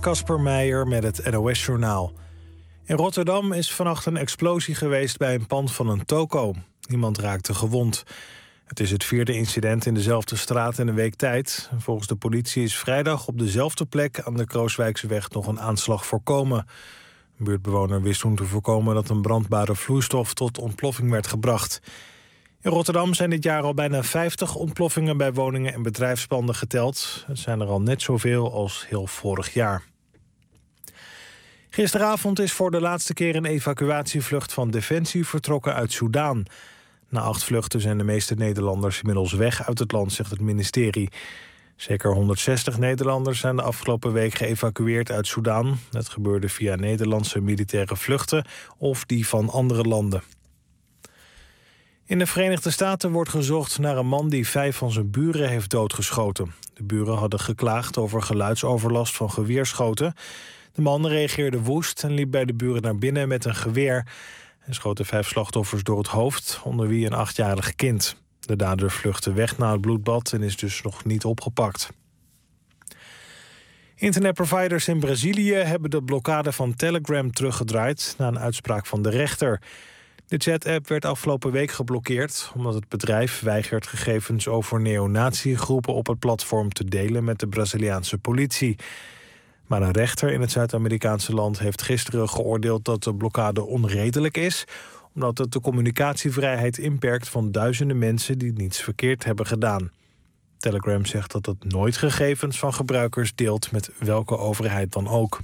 Kasper Meijer met het NOS-journaal. In Rotterdam is vannacht een explosie geweest bij een pand van een toko. Niemand raakte gewond. Het is het 4e incident in dezelfde straat in een week tijd. Volgens de politie is vrijdag op dezelfde plek aan de Krooswijkseweg nog een aanslag voorkomen. Een buurtbewoner wist toen te voorkomen dat een brandbare vloeistof tot ontploffing werd gebracht. In Rotterdam zijn dit jaar al bijna 50 ontploffingen bij woningen en bedrijfspanden geteld. Het zijn er al net zoveel als heel vorig jaar. Gisteravond is voor de laatste keer een evacuatievlucht van Defensie vertrokken uit Soedan. Na 8 vluchten zijn de meeste Nederlanders inmiddels weg uit het land, zegt het ministerie. Zeker 160 Nederlanders zijn de afgelopen week geëvacueerd uit Soedan. Dat gebeurde via Nederlandse militaire vluchten of die van andere landen. In de Verenigde Staten wordt gezocht naar een man die 5 van zijn buren heeft doodgeschoten. De buren hadden geklaagd over geluidsoverlast van geweerschoten. De man reageerde woest en liep bij de buren naar binnen met een geweer. Hij schoot de 5 slachtoffers door het hoofd, onder wie een 8-jarig kind. De dader vluchtte weg na het bloedbad en is dus nog niet opgepakt. Internetproviders in Brazilië hebben de blokkade van Telegram teruggedraaid na een uitspraak van de rechter. De chat-app werd afgelopen week geblokkeerd omdat het bedrijf weigert gegevens over neonazi-groepen op het platform te delen met de Braziliaanse politie. Maar een rechter in het Zuid-Amerikaanse land heeft gisteren geoordeeld dat de blokkade onredelijk is, omdat het de communicatievrijheid inperkt van duizenden mensen die niets verkeerd hebben gedaan. Telegram zegt dat het nooit gegevens van gebruikers deelt met welke overheid dan ook.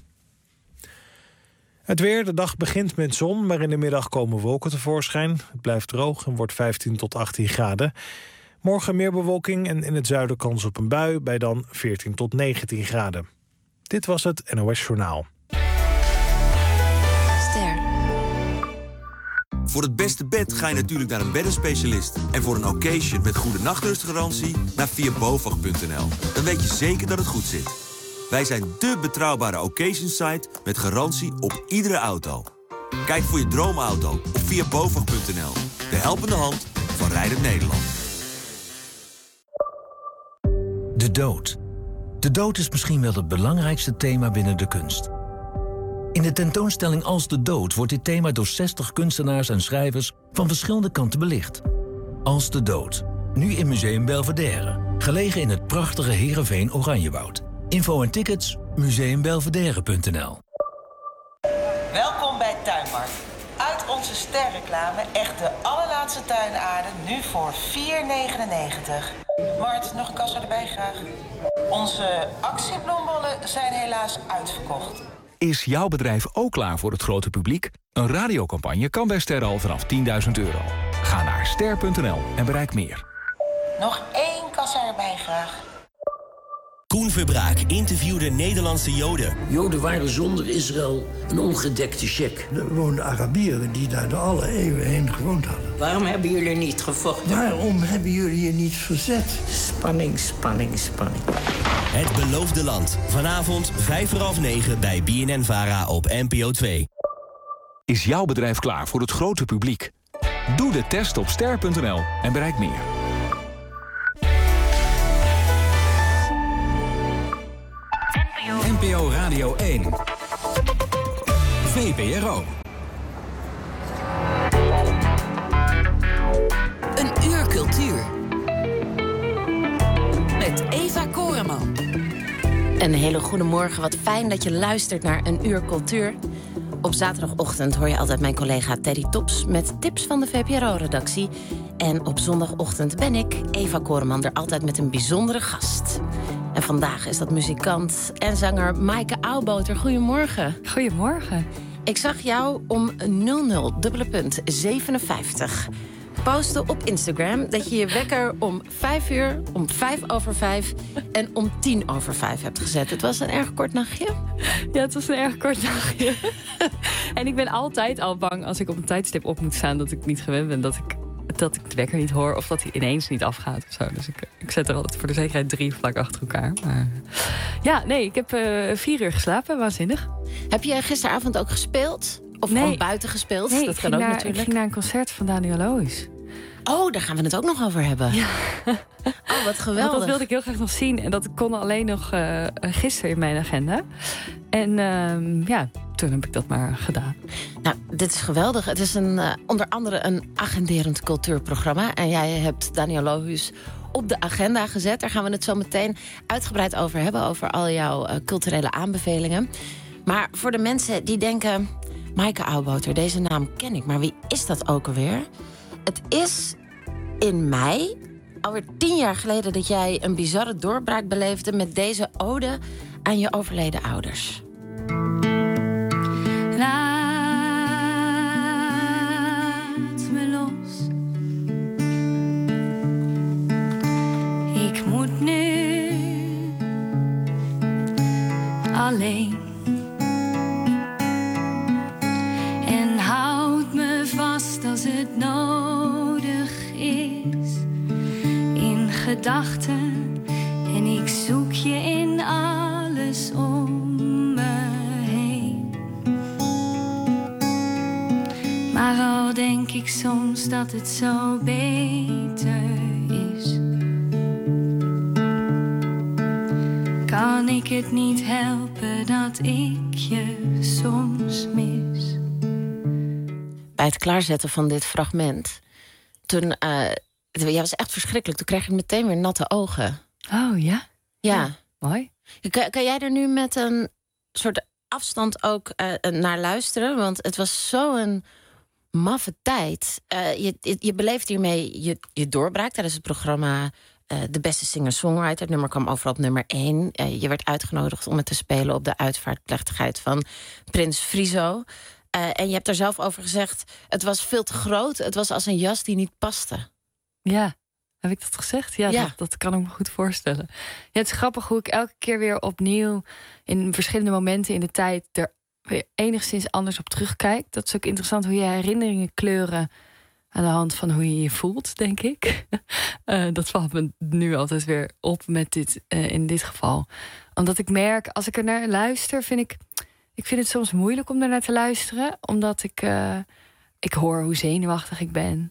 Het weer, de dag begint met zon, maar in de middag komen wolken tevoorschijn. Het blijft droog en wordt 15 tot 18 graden. Morgen meer bewolking en in het zuiden kans op een bui, bij dan 14 tot 19 graden. Dit was het NOS Journaal. Ster. Voor het beste bed ga je natuurlijk naar een beddenspecialist. En voor een occasion met goede nachtrustgarantie naar viabovag.nl. Dan weet je zeker dat het goed zit. Wij zijn dé betrouwbare occasion-site met garantie op iedere auto. Kijk voor je droomauto op viabovag.nl. De helpende hand van Rijdend Nederland. De dood. De dood is misschien wel het belangrijkste thema binnen de kunst. In de tentoonstelling Als de Dood wordt dit thema door 60 kunstenaars en schrijvers van verschillende kanten belicht. Als de Dood. Nu in Museum Belvedere. Gelegen in het prachtige Heerenveen Oranjewoud. Info en tickets museumbelvedere.nl. Welkom bij Tuinmart. Uit onze sterreclame echt de allerlaatste tuinaarden, nu voor €4,99. Mart, nog een kassa erbij graag. Onze actiebloembollen zijn helaas uitverkocht. Is jouw bedrijf ook klaar voor het grote publiek? Een radiocampagne kan bij Ster al vanaf €10.000. Ga naar ster.nl en bereik meer. Nog 1 kassa erbij graag. Koen Verbraak interviewde Nederlandse Joden. Joden waren zonder Israël een ongedekte check. Er woonden Arabieren die daar door alle eeuwen heen gewoond hadden. Waarom hebben jullie niet gevochten? Waarom hebben jullie je niet verzet? Spanning, spanning, spanning. Het Beloofde Land. Vanavond 9:05 bij BNN-Vara op NPO 2. Is jouw bedrijf klaar voor het grote publiek? Doe de test op ster.nl en bereik meer. NPO Radio 1. VPRO. Een uur cultuur. Met Eva Koreman. Een hele goede morgen. Wat fijn dat je luistert naar Een uur cultuur. Op zaterdagochtend hoor je altijd mijn collega Teddy Tops met tips van de VPRO-redactie. En op zondagochtend ben ik, Eva Koreman, er altijd met een bijzondere gast. En vandaag is dat muzikant en zanger Maaike Auwboter. Goedemorgen. Goedemorgen. Ik zag jou om 00:57 posten op Instagram dat je je wekker om 5 uur, om 5:05 en om 10:05 hebt gezet. Het was een erg kort nachtje. Ja, het was een erg kort nachtje. En ik ben altijd al bang als ik op een tijdstip op moet staan dat ik niet gewend ben dat ik de wekker niet hoor of dat hij ineens niet afgaat of zo. Dus ik zet er altijd voor de zekerheid 3 vlak achter elkaar. Maar ja, nee, ik heb 4 uur geslapen. Waanzinnig. Heb je gisteravond ook gespeeld? Of gewoon buiten gespeeld? Nee, dat kan ook natuurlijk. Ik ging naar een concert van Daniel Loos. Oh, daar gaan we het ook nog over hebben. Ja. Oh, wat geweldig. Want dat wilde ik heel graag nog zien. En dat kon alleen nog gisteren in mijn agenda. En toen heb ik dat maar gedaan. Nou, dit is geweldig. Het is onder andere een agenderend cultuurprogramma. En jij hebt Daniel Lohuus op de agenda gezet. Daar gaan we het zo meteen uitgebreid over hebben. Over al jouw culturele aanbevelingen. Maar voor de mensen die denken... Maaike Oudboter, deze naam ken ik. Maar wie is dat ook alweer? Het is in mei, alweer 10 jaar geleden... dat jij een bizarre doorbraak beleefde... met deze ode aan je overleden ouders. Laat me los. Ik moet nu alleen. En houd me vast als het nodig is. In gedachten. En ik zoek je in alles om me heen. Maar al denk ik soms dat het zo beter is. Kan ik het niet helpen dat ik je soms mis. Bij het klaarzetten van dit fragment... toen... ja, was echt verschrikkelijk. Toen kreeg ik meteen weer natte ogen. Oh, ja? Ja. Mooi. Kan jij er nu met een soort afstand ook naar luisteren? Want het was zo'n maffe tijd. Je beleeft hiermee je doorbraak tijdens het programma... De beste singer-songwriter. Het nummer kwam overal op nummer 1. Je werd uitgenodigd om het te spelen op de uitvaartplechtigheid van Prins Friso. En je hebt er zelf over gezegd... het was veel te groot. Het was als een jas die niet paste. Ja, heb ik dat gezegd? Ja. Dat kan ik me goed voorstellen. Ja, het is grappig hoe ik elke keer weer opnieuw... in verschillende momenten in de tijd... er weer enigszins anders op terugkijk. Dat is ook interessant hoe je herinneringen kleuren... aan de hand van hoe je je voelt, denk ik. Dat valt me nu altijd weer op met dit, in dit geval. Omdat ik merk, als ik er naar luister... Ik vind het soms moeilijk om daarnaar te luisteren. Omdat ik hoor hoe zenuwachtig ik ben...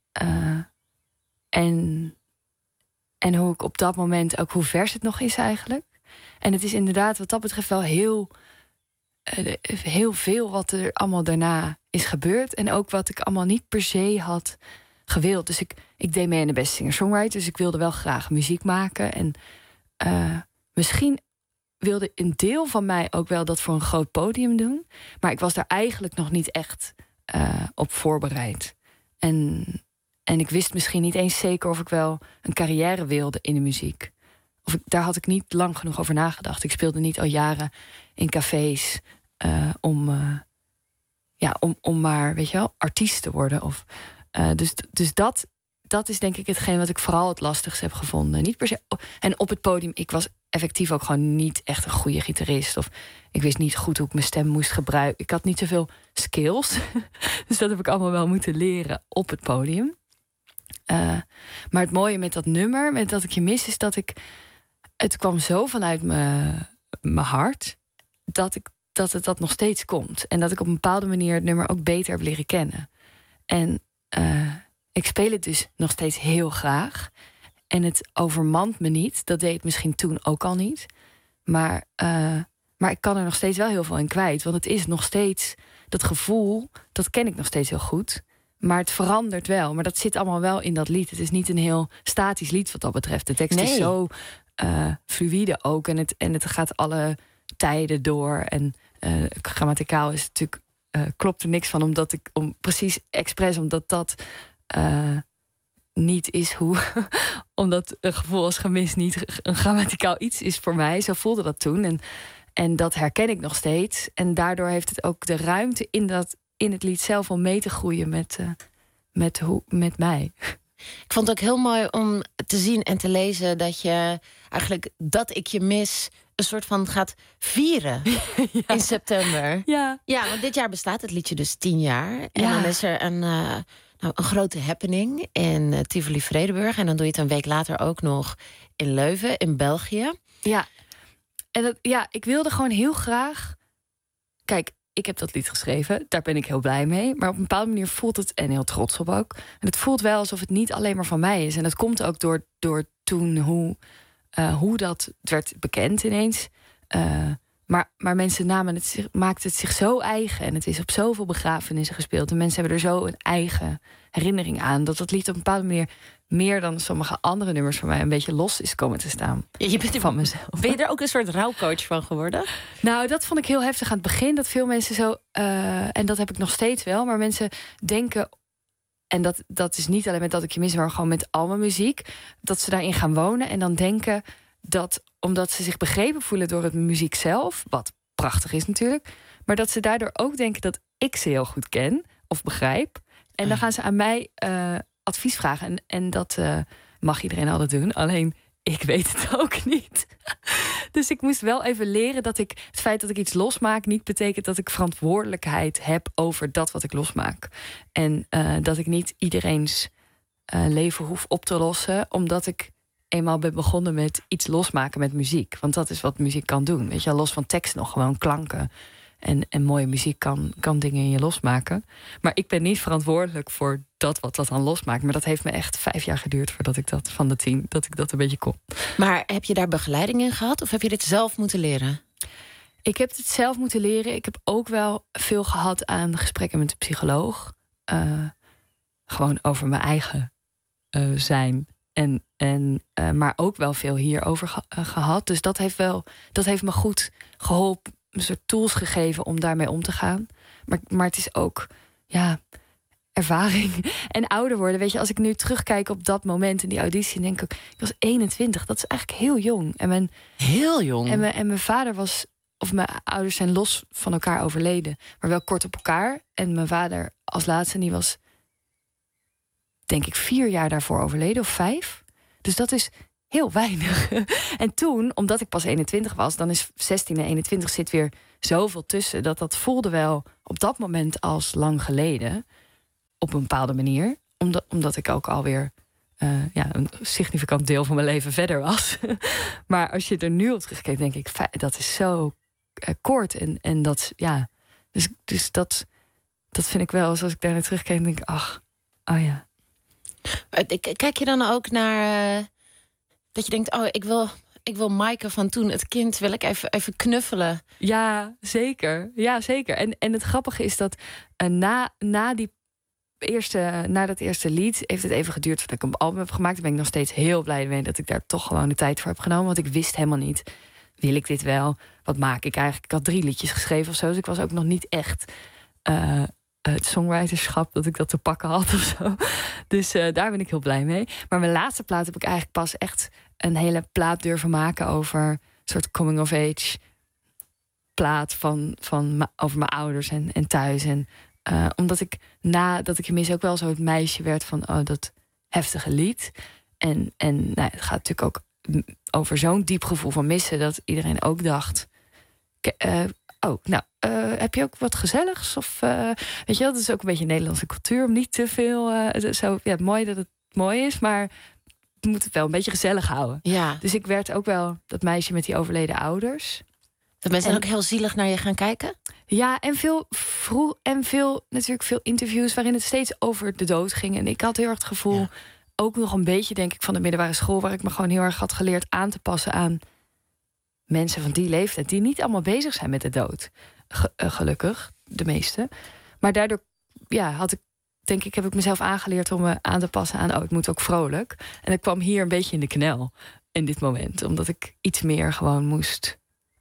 En hoe ik op dat moment ook hoe vers het nog is eigenlijk. En het is inderdaad wat dat betreft wel heel veel wat er allemaal daarna is gebeurd. En ook wat ik allemaal niet per se had gewild. Dus ik deed mee aan de beste singer-songwriter. Dus ik wilde wel graag muziek maken. En misschien wilde een deel van mij ook wel dat voor een groot podium doen. Maar ik was daar eigenlijk nog niet echt op voorbereid. En ik wist misschien niet eens zeker of ik wel een carrière wilde in de muziek. Daar had ik niet lang genoeg over nagedacht. Ik speelde niet al jaren in cafés om maar, weet je wel, artiest te worden. Dus dat is denk ik hetgeen wat ik vooral het lastigst heb gevonden. Niet per se. En op het podium, ik was effectief ook gewoon niet echt een goede gitarist. Of ik wist niet goed hoe ik mijn stem moest gebruiken. Ik had niet zoveel skills. Dus dat heb ik allemaal wel moeten leren op het podium. Maar het mooie met dat nummer, met Dat ik je mis, is dat het kwam zo vanuit mijn hart dat het nog steeds komt. En dat ik op een bepaalde manier het nummer ook beter heb leren kennen. En ik speel het dus nog steeds heel graag. En het overmand me niet. Dat deed het misschien toen ook al niet. Maar ik kan er nog steeds wel heel veel in kwijt. Want het is nog steeds, dat gevoel, dat ken ik nog steeds heel goed. Maar het verandert wel. Maar dat zit allemaal wel in dat lied. Het is niet een heel statisch lied wat dat betreft. De tekst is zo fluïde ook. En het gaat alle tijden door. En grammaticaal is natuurlijk klopt er niks van. Precies expres, omdat dat niet is hoe... omdat een gevoel als gemis niet een grammaticaal iets is voor mij. Zo voelde dat toen. En dat herken ik nog steeds. En daardoor heeft het ook de ruimte in het lied zelf om mee te groeien met mij. Ik vond het ook heel mooi om te zien en te lezen dat je eigenlijk Dat ik je mis een soort van gaat vieren in september. Ja, want dit jaar bestaat het liedje dus 10 jaar. En dan is er een grote happening in Tivoli Vredenburg. En dan doe je het een week later ook nog in Leuven, in België. Ja, en ik wilde gewoon heel graag... Kijk, ik heb dat lied geschreven. Daar ben ik heel blij mee. Maar op een bepaalde manier voelt het, en heel trots op ook. En het voelt wel alsof het niet alleen maar van mij is. En dat komt ook door toen hoe dat werd bekend ineens. Maar mensen maakten het zich zo eigen. En het is op zoveel begrafenissen gespeeld. En mensen hebben er zo een eigen herinnering aan. Dat lied op een bepaalde manier meer dan sommige andere nummers van mij een beetje los is komen te staan. Je bent van mezelf. Ben je er ook een soort rouwcoach van geworden? Nou, dat vond ik heel heftig aan het begin. Dat veel mensen zo, en dat heb ik nog steeds wel, maar mensen denken, en dat is niet alleen met Dat ik je mis, maar gewoon met al mijn muziek, dat ze daarin gaan wonen en dan denken dat, omdat ze zich begrepen voelen door het muziek zelf, wat prachtig is natuurlijk, maar dat ze daardoor ook denken dat ik ze heel goed ken of begrijp. En dan gaan ze aan mij advies vragen. En dat mag iedereen altijd doen. Alleen, ik weet het ook niet. Dus ik moest wel even leren dat het feit dat ik iets losmaak niet betekent dat ik verantwoordelijkheid heb over dat wat ik losmaak. En dat ik niet iedereens leven hoef op te lossen, omdat ik eenmaal ben begonnen met iets losmaken met muziek. Want dat is wat muziek kan doen. Weet je, los van tekst nog gewoon klanken. En mooie muziek kan dingen in je losmaken. Maar ik ben niet verantwoordelijk voor wat dat dan losmaakt. Maar dat heeft me echt 5 jaar geduurd voordat ik dat van de 10, dat ik dat een beetje kon. Maar heb je daar begeleiding in gehad? Of heb je dit zelf moeten leren? Ik heb het zelf moeten leren. Ik heb ook wel veel gehad aan gesprekken met een psycholoog. Gewoon over mijn eigen zijn. Maar ook wel veel hierover gehad. Dus dat heeft me goed geholpen. Een soort tools gegeven om daarmee om te gaan. Maar het is ook, ervaring en ouder worden. Weet je, als ik nu terugkijk op dat moment in die auditie, denk ik was 21. Dat is eigenlijk heel jong. Heel jong? En mijn vader mijn ouders zijn los van elkaar overleden. Maar wel kort op elkaar. En mijn vader als laatste, die was, denk ik, 4 jaar daarvoor overleden. Of 5. Dus dat is heel weinig. En toen, omdat ik pas 21 was, dan is 16 en 21 zit weer zoveel tussen. Dat voelde wel op dat moment als lang geleden. Op een bepaalde manier. Omdat ik ook alweer een significant deel van mijn leven verder was. Maar als je er nu op terugkijkt, denk ik, dat is zo kort. En dat, dus dat vind ik wel, als ik daar naar terugkijk, denk ik, oh ja. Kijk je dan ook naar dat je denkt, ik wil Maaike van toen, het kind, wil ik even knuffelen? Ja, zeker. Ja, zeker. En het grappige is dat na dat eerste lied heeft het even geduurd voordat ik een album heb gemaakt. Daar ben ik nog steeds heel blij mee dat ik daar toch gewoon de tijd voor heb genomen. Want ik wist helemaal niet, wil ik dit wel? Wat maak ik eigenlijk? Ik had 3 liedjes geschreven of zo. Dus ik was ook nog niet echt het songwriterschap, dat ik dat te pakken had of zo. Dus daar ben ik heel blij mee. Maar mijn laatste plaat heb ik eigenlijk pas echt een hele plaat durven maken over een soort coming of age plaat over mijn ouders en thuis. En omdat ik nadat ik je mis ook wel zo het meisje werd van dat heftige lied. En het gaat natuurlijk ook over zo'n diep gevoel van missen, dat iedereen ook dacht, heb je ook wat gezelligs? Of weet je wel, dat is ook een beetje Nederlandse cultuur om niet te veel mooi dat het mooi is, maar we moeten het wel een beetje gezellig houden. Ja. Dus ik werd ook wel dat meisje met die overleden ouders. Dat mensen ook heel zielig naar je gaan kijken? Ja, en natuurlijk veel interviews waarin het steeds over de dood ging. En ik had heel erg het gevoel, ook nog een beetje, denk ik, van de middelbare school, waar ik me gewoon heel erg had geleerd aan te passen aan mensen van die leeftijd, die niet allemaal bezig zijn met de dood. Gelukkig, de meeste. Maar daardoor heb ik mezelf aangeleerd om me aan te passen aan, ik moet ook vrolijk. En ik kwam hier een beetje in de knel in dit moment. Omdat ik iets meer gewoon moest.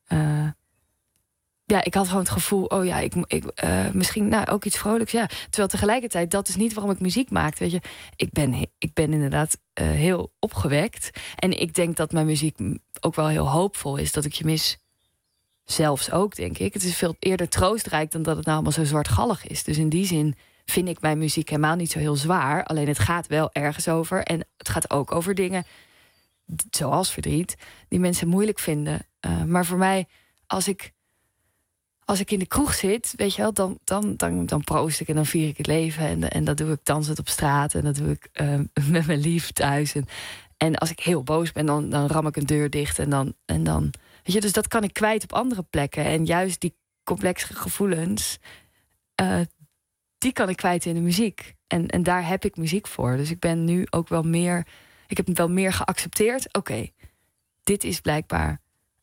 Ik had gewoon het gevoel, misschien ook iets vrolijks. Ja. Terwijl tegelijkertijd, dat is niet waarom ik muziek maakte. Weet je, ik ben inderdaad heel opgewekt. En ik denk dat mijn muziek ook wel heel hoopvol is. Dat ik je mis zelfs ook, denk ik. Het is veel eerder troostrijk dan dat het nou allemaal zo zwartgallig is. Dus in die zin vind ik mijn muziek helemaal niet zo heel zwaar. Alleen het gaat wel ergens over. En het gaat ook over dingen, zoals verdriet, die mensen moeilijk vinden. Maar voor mij, als ik in de kroeg zit, weet je wel, dan proost ik en dan vier ik het leven. En dat doe ik dansend op straat. En dat doe ik met mijn lief thuis. En als ik heel boos ben, dan ram ik een deur dicht. En dan weet je, dus dat kan ik kwijt op andere plekken. En juist complexe gevoelens, die kan ik kwijt in de muziek. En daar heb ik muziek voor. Dus ik ben nu ook wel meer... Ik heb het wel meer geaccepteerd. Oké, dit is blijkbaar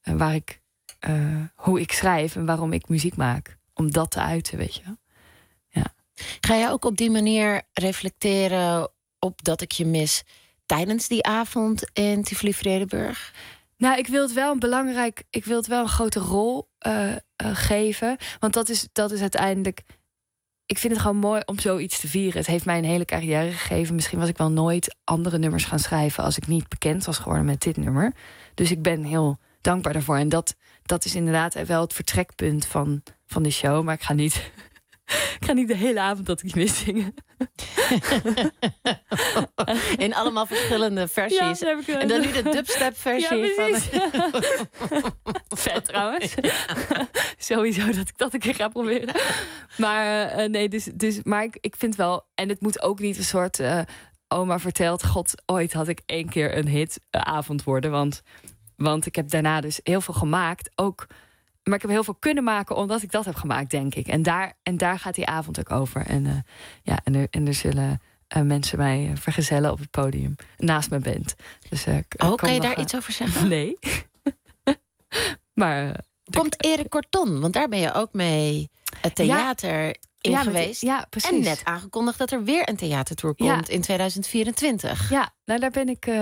hoe ik schrijf en waarom ik muziek maak. Om dat te uiten, weet je wel. Ja. Ga jij ook op die manier reflecteren op dat ik je mis tijdens die avond in Tivoli-Vredenburg? Nou, ik wil het wel een grote rol geven. Want dat is uiteindelijk... Ik vind het gewoon mooi om zoiets te vieren. Het heeft mij een hele carrière gegeven. Misschien was ik wel nooit andere nummers gaan schrijven als ik niet bekend was geworden met dit nummer. Dus ik ben heel dankbaar daarvoor. En dat is inderdaad wel het vertrekpunt van de show. Maar ik ga niet de hele avond dat ik mis zingen. In allemaal verschillende versies. Ja, heb ik en dan nu de dubstep versie. Ja, vet trouwens. Sowieso dat ik dat een keer ga proberen. Maar maar ik vind wel... En het moet ook niet een soort... oma vertelt, god, ooit had ik 1 keer een hitavond worden. Want ik heb daarna dus heel veel gemaakt. Ook... Maar ik heb heel veel kunnen maken omdat ik dat heb gemaakt, denk ik. En daar gaat die avond ook over. En er zullen mensen mij vergezellen op het podium. Naast mijn band. Dus, kan je daar iets over zeggen? Nee. Maar... Komt Erik Corton? Want daar ben je ook mee het theater in geweest. Ja, precies. En net aangekondigd dat er weer een theatertour komt in 2024. Ja, nou daar ben ik...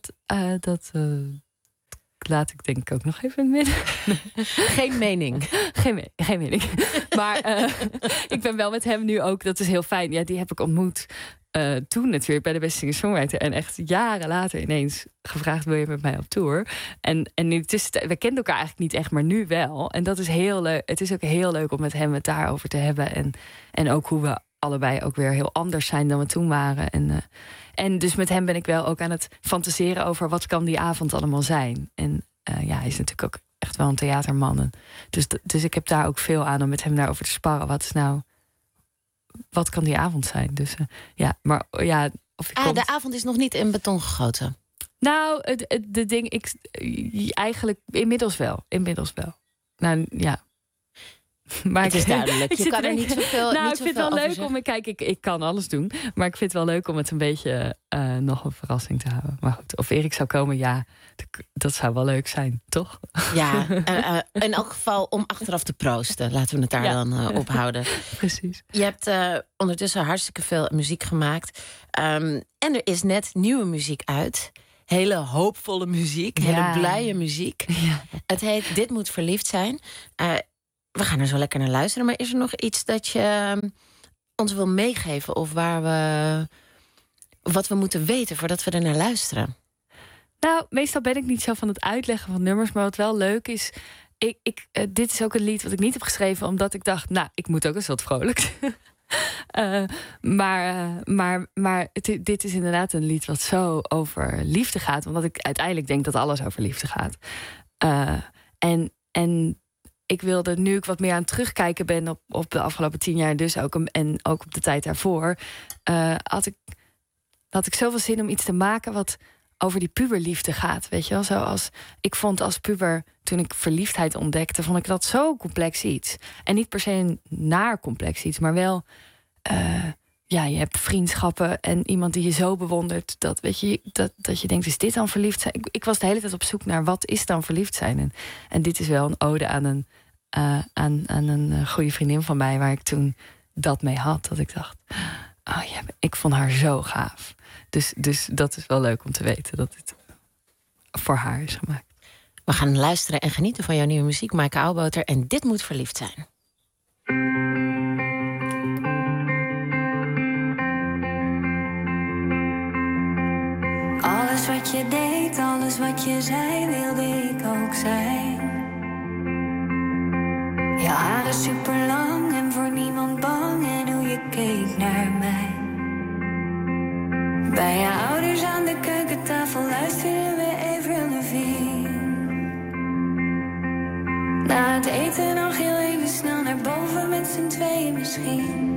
laat ik denk ik ook nog even in het midden. Geen mening. Geen mening. Maar ik ben wel met hem nu ook, dat is heel fijn. Ja, die heb ik ontmoet toen natuurlijk bij de Beste Singer-Songwriter. En echt jaren later ineens gevraagd, wil je met mij op tour? En in de tussentijd, we kenden elkaar eigenlijk niet echt, maar nu wel. En dat is heel leuk. Het is ook heel leuk om met hem het daarover te hebben. En ook hoe we allebei ook weer heel anders zijn dan we toen waren. En dus met hem ben ik wel ook aan het fantaseren over wat kan die avond allemaal zijn. En hij is natuurlijk ook echt wel een theaterman. Dus ik heb daar ook veel aan om met hem daarover te sparren. Wat kan die avond zijn? Dus of de avond is nog niet in beton gegoten. Nou, de ding, eigenlijk inmiddels wel. Nou ja. Maar het is duidelijk. Je kan er niet zoveel. Nou, ik vind het wel leuk om. Kijk, ik kan alles doen. Maar ik vind het wel leuk om het een beetje nog een verrassing te houden. Maar goed, of Erik zou komen, ja, dat zou wel leuk zijn, toch? Ja, in elk geval om achteraf te proosten. Laten we het daar dan ophouden. Precies. Je hebt ondertussen hartstikke veel muziek gemaakt. En er is net nieuwe muziek uit. Hele hoopvolle muziek, hele blije muziek. Ja. Het heet Dit moet verliefd zijn. We gaan er zo lekker naar luisteren. Maar is er nog iets dat je ons wil meegeven? Of wat we moeten weten voordat we er naar luisteren? Nou, meestal ben ik niet zo van het uitleggen van nummers. Maar wat wel leuk is... dit is ook een lied wat ik niet heb geschreven... omdat ik dacht, nou, ik moet ook eens wat vrolijks. Maar dit is inderdaad een lied wat zo over liefde gaat. Omdat ik uiteindelijk denk dat alles over liefde gaat. En ik wilde, nu ik wat meer aan het terugkijken ben op de afgelopen 10 jaar... dus ook, en ook op de tijd daarvoor... had ik zoveel zin om iets te maken wat over die puberliefde gaat. Weet je wel, zoals ik vond als puber... toen ik verliefdheid ontdekte, vond ik dat zo complex iets. En niet per se een naar complex iets, maar wel... je hebt vriendschappen en iemand die je zo bewondert... dat je denkt, is dit dan verliefd zijn? Ik was de hele tijd op zoek naar wat is dan verliefd zijn. En dit is wel een ode aan een goede vriendin van mij... waar ik toen dat mee had. Dat ik dacht, ik vond haar zo gaaf. Dus dat is wel leuk om te weten dat het voor haar is gemaakt. We gaan luisteren en genieten van jouw nieuwe muziek, Maaike Oudboter. En dit moet verliefd zijn. Alles wat je deed, alles wat je zei, wilde ik ook zijn. Je haren super lang en voor niemand bang. En hoe je keek naar mij. Bij je ouders aan de keukentafel luisterden we Avril Lavigne. Na het eten nog heel even snel naar boven met z'n tweeën misschien.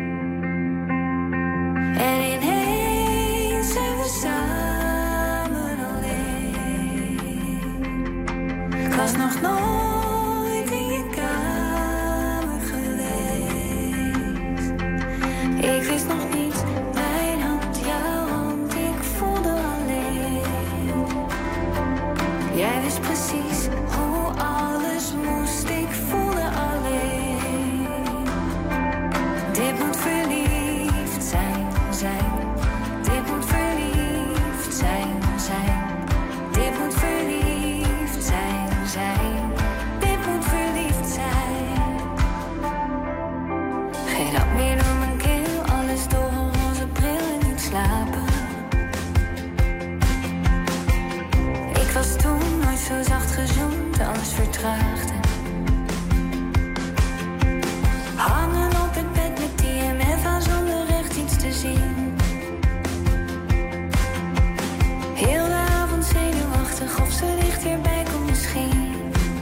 En ineens zijn we samen alleen. Ik was nog nooit in je kamer Zweet dat meer dan mijn keel, alles door een roze bril en niet slapen. Ik was toen nooit zo zacht gezoend, alles vertraagde. Hangen op het bed met TMF aan zonder echt iets te zien. Heel de avond zenuwachtig of ze dichterbij komt misschien.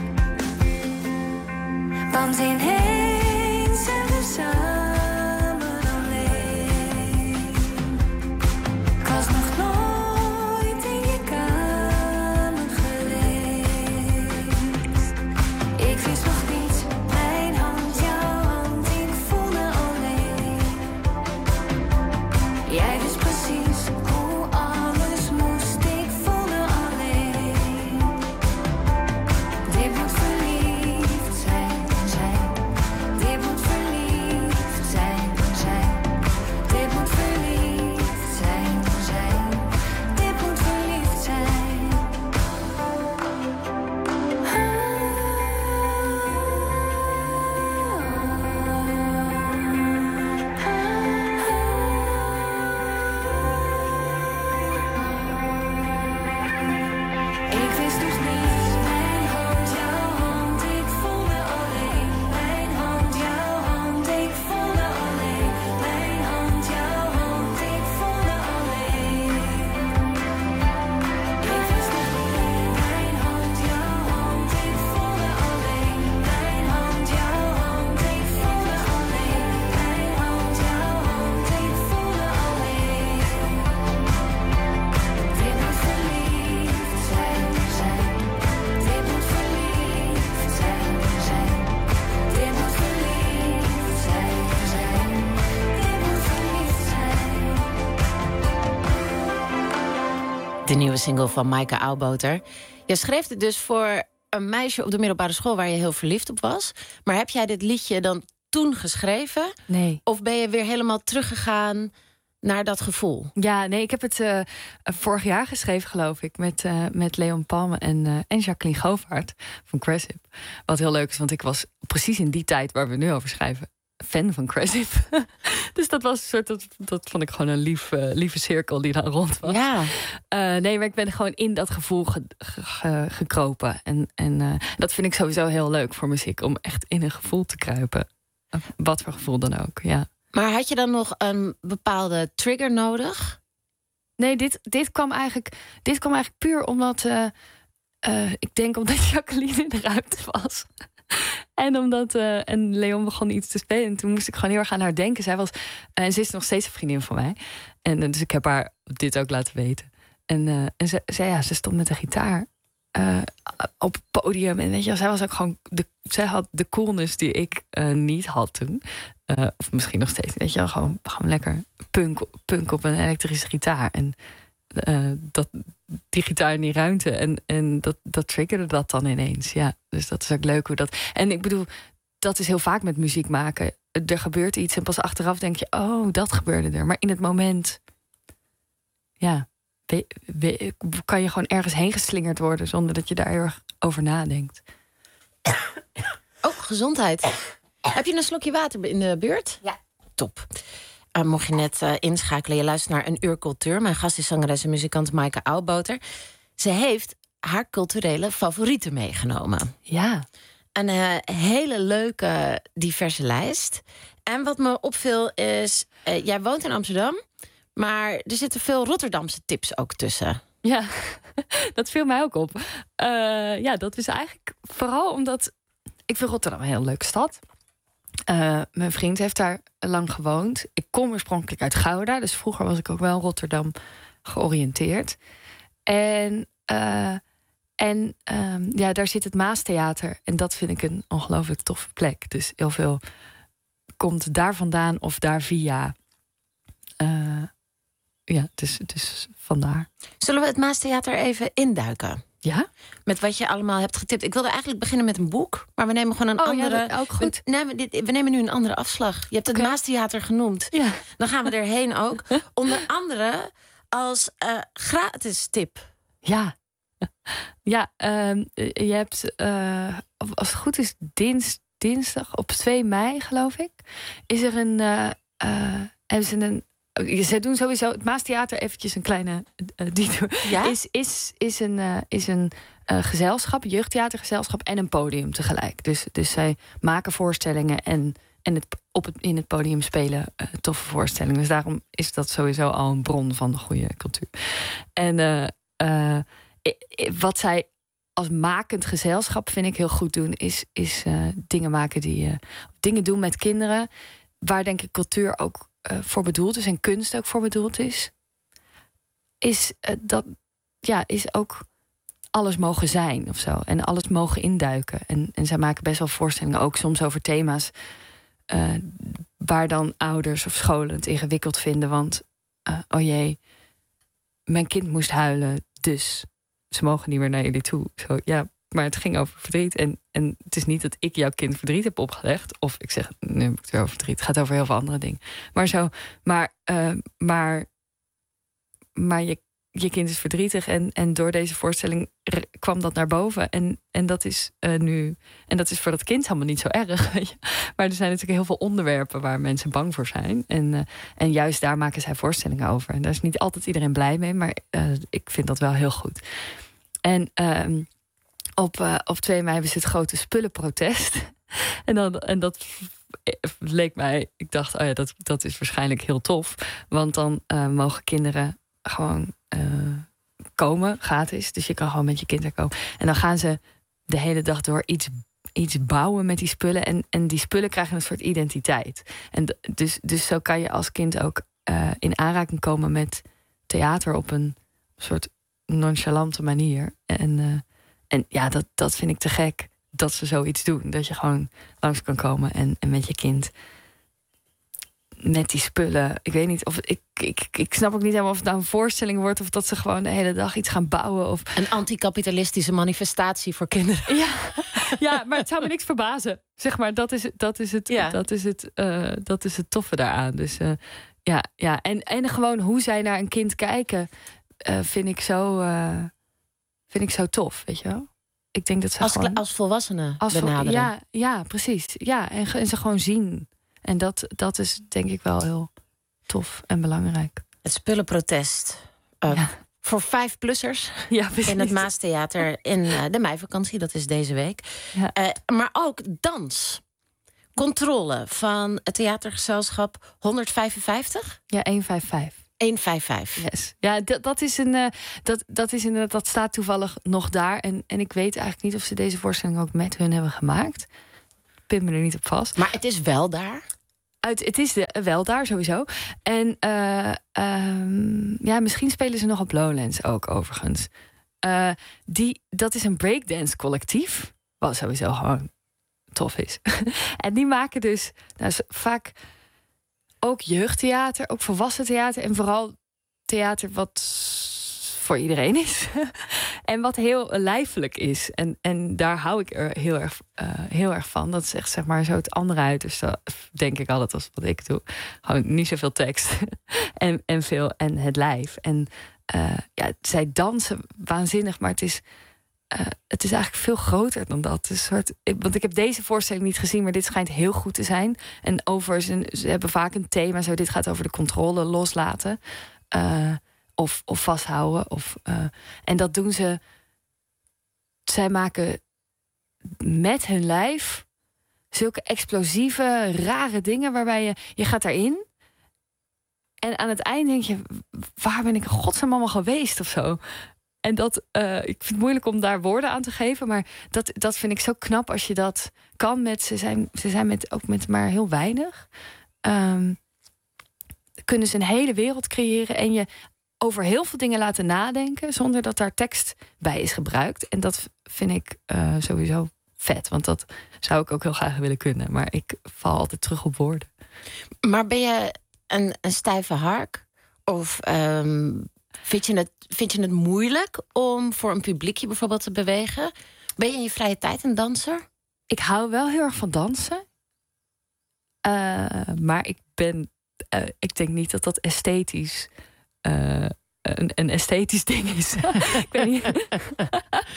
Want ineens zijn we samen alleen. Ik was nog nooit in je kamer geweest. Ik wist nog niets, mijn hand, jouw hand, ik voelde alleen. Jij wist precies hoe alles moest, ik voelde alleen. Dit moet verliefd zijn, zijn. Dit moet verliefd zijn, zijn. Dit moet verliefd zijn, zijn. Dit moet verliefd zijn. Ik wist nog niet, mijn hand, jouw hand, ik voelde alleen. Mijn hand, jouw hand, ik voelde alleen. Mijn hand, jouw hand, ik voelde alleen. Ik wist nog niet, mijn hand, jouw hand, ik voelde alleen. Mijn hand, jouw hand, ik voelde alleen. Mijn hand, jouw hand, ik voelde alleen. Dit moet verliefd zijn, zijn. Dit moet verliefd zijn, zijn. Dit moet verliefd zijn, zijn. Dit moet verliefd zijn. De nieuwe single van Maaike Oudboter. Je schreef het dus voor een meisje op de middelbare school waar je heel verliefd op was. Maar heb jij dit liedje dan toen geschreven? Nee. Of ben je weer helemaal teruggegaan naar dat gevoel? Ja, nee, ik heb het vorig jaar geschreven, geloof ik. Met Leon Palme en Jacqueline Govaert van Cressip. Wat heel leuk is, want ik was precies in die tijd waar we nu over schrijven fan van Cressip. Dus dat was een soort, dat vond ik gewoon een lieve cirkel die dan rond was. Ja. Nee, maar ik ben gewoon in dat gevoel gekropen. En dat vind ik sowieso heel leuk voor muziek, om echt in een gevoel te kruipen. Wat voor gevoel dan ook, ja. Maar had je dan nog een bepaalde trigger nodig? Nee, dit kwam eigenlijk puur omdat ik denk omdat Jacqueline in de ruimte was. En Leon begon iets te spelen. En toen moest ik gewoon heel erg aan haar denken. En ze is nog steeds een vriendin van mij. En dus ik heb haar dit ook laten weten. En ze stond met de gitaar op het podium. En weet je, zij was ook gewoon zij had de coolness die ik niet had toen. Of misschien nog steeds. Weet je, gewoon lekker punk op een elektrische gitaar. En die gitaar in die ruimte. En dat triggerde dat dan ineens. Ja, dus dat is ook leuk hoe dat. En ik bedoel, dat is heel vaak met muziek maken. Er gebeurt iets en pas achteraf denk je, oh, dat gebeurde er. Maar in het moment, ja, kan je gewoon ergens heen geslingerd worden zonder dat je daar heel erg over nadenkt. Oh, gezondheid. Heb je een slokje water in de buurt? Ja. Top. Mocht je net inschakelen, je luistert naar Een Uur Cultuur. Mijn gast is zangeres en muzikant Maaike Oudboter. Ze heeft haar culturele favorieten meegenomen. Ja. Een hele leuke, diverse lijst. En wat me opviel is, jij woont in Amsterdam, maar er zitten veel Rotterdamse tips ook tussen. Ja, dat viel mij ook op. Ja, dat is eigenlijk vooral omdat ik vind Rotterdam een heel leuke stad. Mijn vriend heeft daar lang gewoond. Ik kom oorspronkelijk uit Gouda, dus vroeger was ik ook wel Rotterdam georiënteerd. En daar zit het Maastheater. En dat vind ik een ongelooflijk toffe plek. Dus heel veel komt daar vandaan of daar via. Ja, dus vandaar. Zullen we het Maastheater even induiken? Ja? Met wat je allemaal hebt getipt. Ik wilde eigenlijk beginnen met een boek, maar we nemen gewoon een andere. Ja, ook goed. We nemen nu een andere afslag. Je hebt het Maastheater genoemd. Ja. Dan gaan we erheen ook. Onder andere als gratis tip. Ja. Ja, je hebt, als het goed is, dinsdag, op 2 mei geloof ik, is er hebben ze een... Ze doen sowieso het Maastheater eventjes een kleine detour. Ja? Is een gezelschap, jeugdtheatergezelschap en een podium tegelijk. Dus zij maken voorstellingen en in het podium spelen toffe voorstellingen. Dus daarom is dat sowieso al een bron van goede cultuur. En wat zij als makend gezelschap vind ik heel goed doen, is dingen maken dingen doen met kinderen, waar denk ik cultuur ook voor bedoeld is en kunst ook voor bedoeld is ook alles mogen zijn of zo. En alles mogen induiken. En zij maken best wel voorstellingen ook soms over thema's waar dan ouders of scholen het ingewikkeld vinden. Want, oh jee, mijn kind moest huilen, dus ze mogen niet meer naar jullie toe. Zo, ja, maar het ging over verdriet. En het is niet dat ik jouw kind verdriet heb opgelegd. Of ik zeg, nu heb ik het weer over verdriet. Het gaat over heel veel andere dingen. Maar je kind is verdrietig. En door deze voorstelling kwam dat naar boven. En dat is nu... En dat is voor dat kind helemaal niet zo erg. Weet je? Maar er zijn natuurlijk heel veel onderwerpen waar mensen bang voor zijn. En juist daar maken zij voorstellingen over. En daar is niet altijd iedereen blij mee. Maar ik vind dat wel heel goed. En... Op 2 mei hebben ze het grote spullenprotest. En dat leek mij... Ik dacht, oh ja, dat is waarschijnlijk heel tof. Want dan mogen kinderen gewoon komen, gratis. Dus je kan gewoon met je kind er komen. En dan gaan ze de hele dag door iets bouwen met die spullen. En die spullen krijgen een soort identiteit. En dus zo kan je als kind ook in aanraking komen met theater op een soort nonchalante manier. En ja, dat vind ik te gek dat ze zoiets doen. Dat je gewoon langs kan komen en met je kind met die spullen. Ik weet niet of ik snap ook niet helemaal of het nou een voorstelling wordt of dat ze gewoon de hele dag iets gaan bouwen. Of een anticapitalistische manifestatie voor kinderen. Ja, maar het zou me niks verbazen. Zeg maar, dat is het toffe daaraan. Dus ja. En gewoon hoe zij naar een kind kijken, vind ik zo tof, weet je wel? Ik denk dat ze als volwassenen benaderen. Ja, precies. Ja, en ze gewoon zien. En dat is denk ik wel heel tof en belangrijk. Het spullenprotest. Voor 5-plussers in het Maastheater in de meivakantie. Dat is deze week. Ja. Maar ook dans. Controle van het theatergezelschap 155? Ja, 155. 155. Yes. Ja, dat is inderdaad, dat staat toevallig nog daar. En ik weet eigenlijk niet of ze deze voorstelling ook met hun hebben gemaakt. Pin me er niet op vast. Maar het is wel daar? Het is wel daar, sowieso. En misschien spelen ze nog op Lowlands ook, overigens. Dat is een breakdance collectief. Wat sowieso gewoon tof is. En die maken dus vaak ook jeugdtheater, ook volwassen theater. En vooral theater wat voor iedereen is. En wat heel lijfelijk is. En daar hou ik er heel erg van. Dat is echt, zeg maar, zo het andere uit. Dus dat denk ik altijd als wat ik doe. Gewoon niet zoveel tekst. en het lijf. En zij dansen waanzinnig, maar het is eigenlijk veel groter dan dat. Want ik heb deze voorstelling niet gezien, maar dit schijnt heel goed te zijn. En ze hebben vaak een thema. Zo, dit gaat over de controle loslaten. Of vasthouden. En dat doen ze. Zij maken met hun lijf zulke explosieve, rare dingen waarbij je gaat daarin. En aan het eind denk je, waar ben ik in godsnaam allemaal geweest of zo? En ik vind het moeilijk om daar woorden aan te geven, maar dat vind ik zo knap als je dat kan. Ze zijn ook met maar heel weinig. Kunnen ze een hele wereld creëren en je over heel veel dingen laten nadenken zonder dat daar tekst bij is gebruikt. En dat vind ik sowieso vet, want dat zou ik ook heel graag willen kunnen. Maar ik val altijd terug op woorden. Maar ben je een stijve hark? Of vind je het moeilijk om voor een publiekje bijvoorbeeld te bewegen? Ben je in je vrije tijd een danser? Ik hou wel heel erg van dansen. Maar ik denk niet dat esthetisch een esthetisch ding is. Ik weet niet.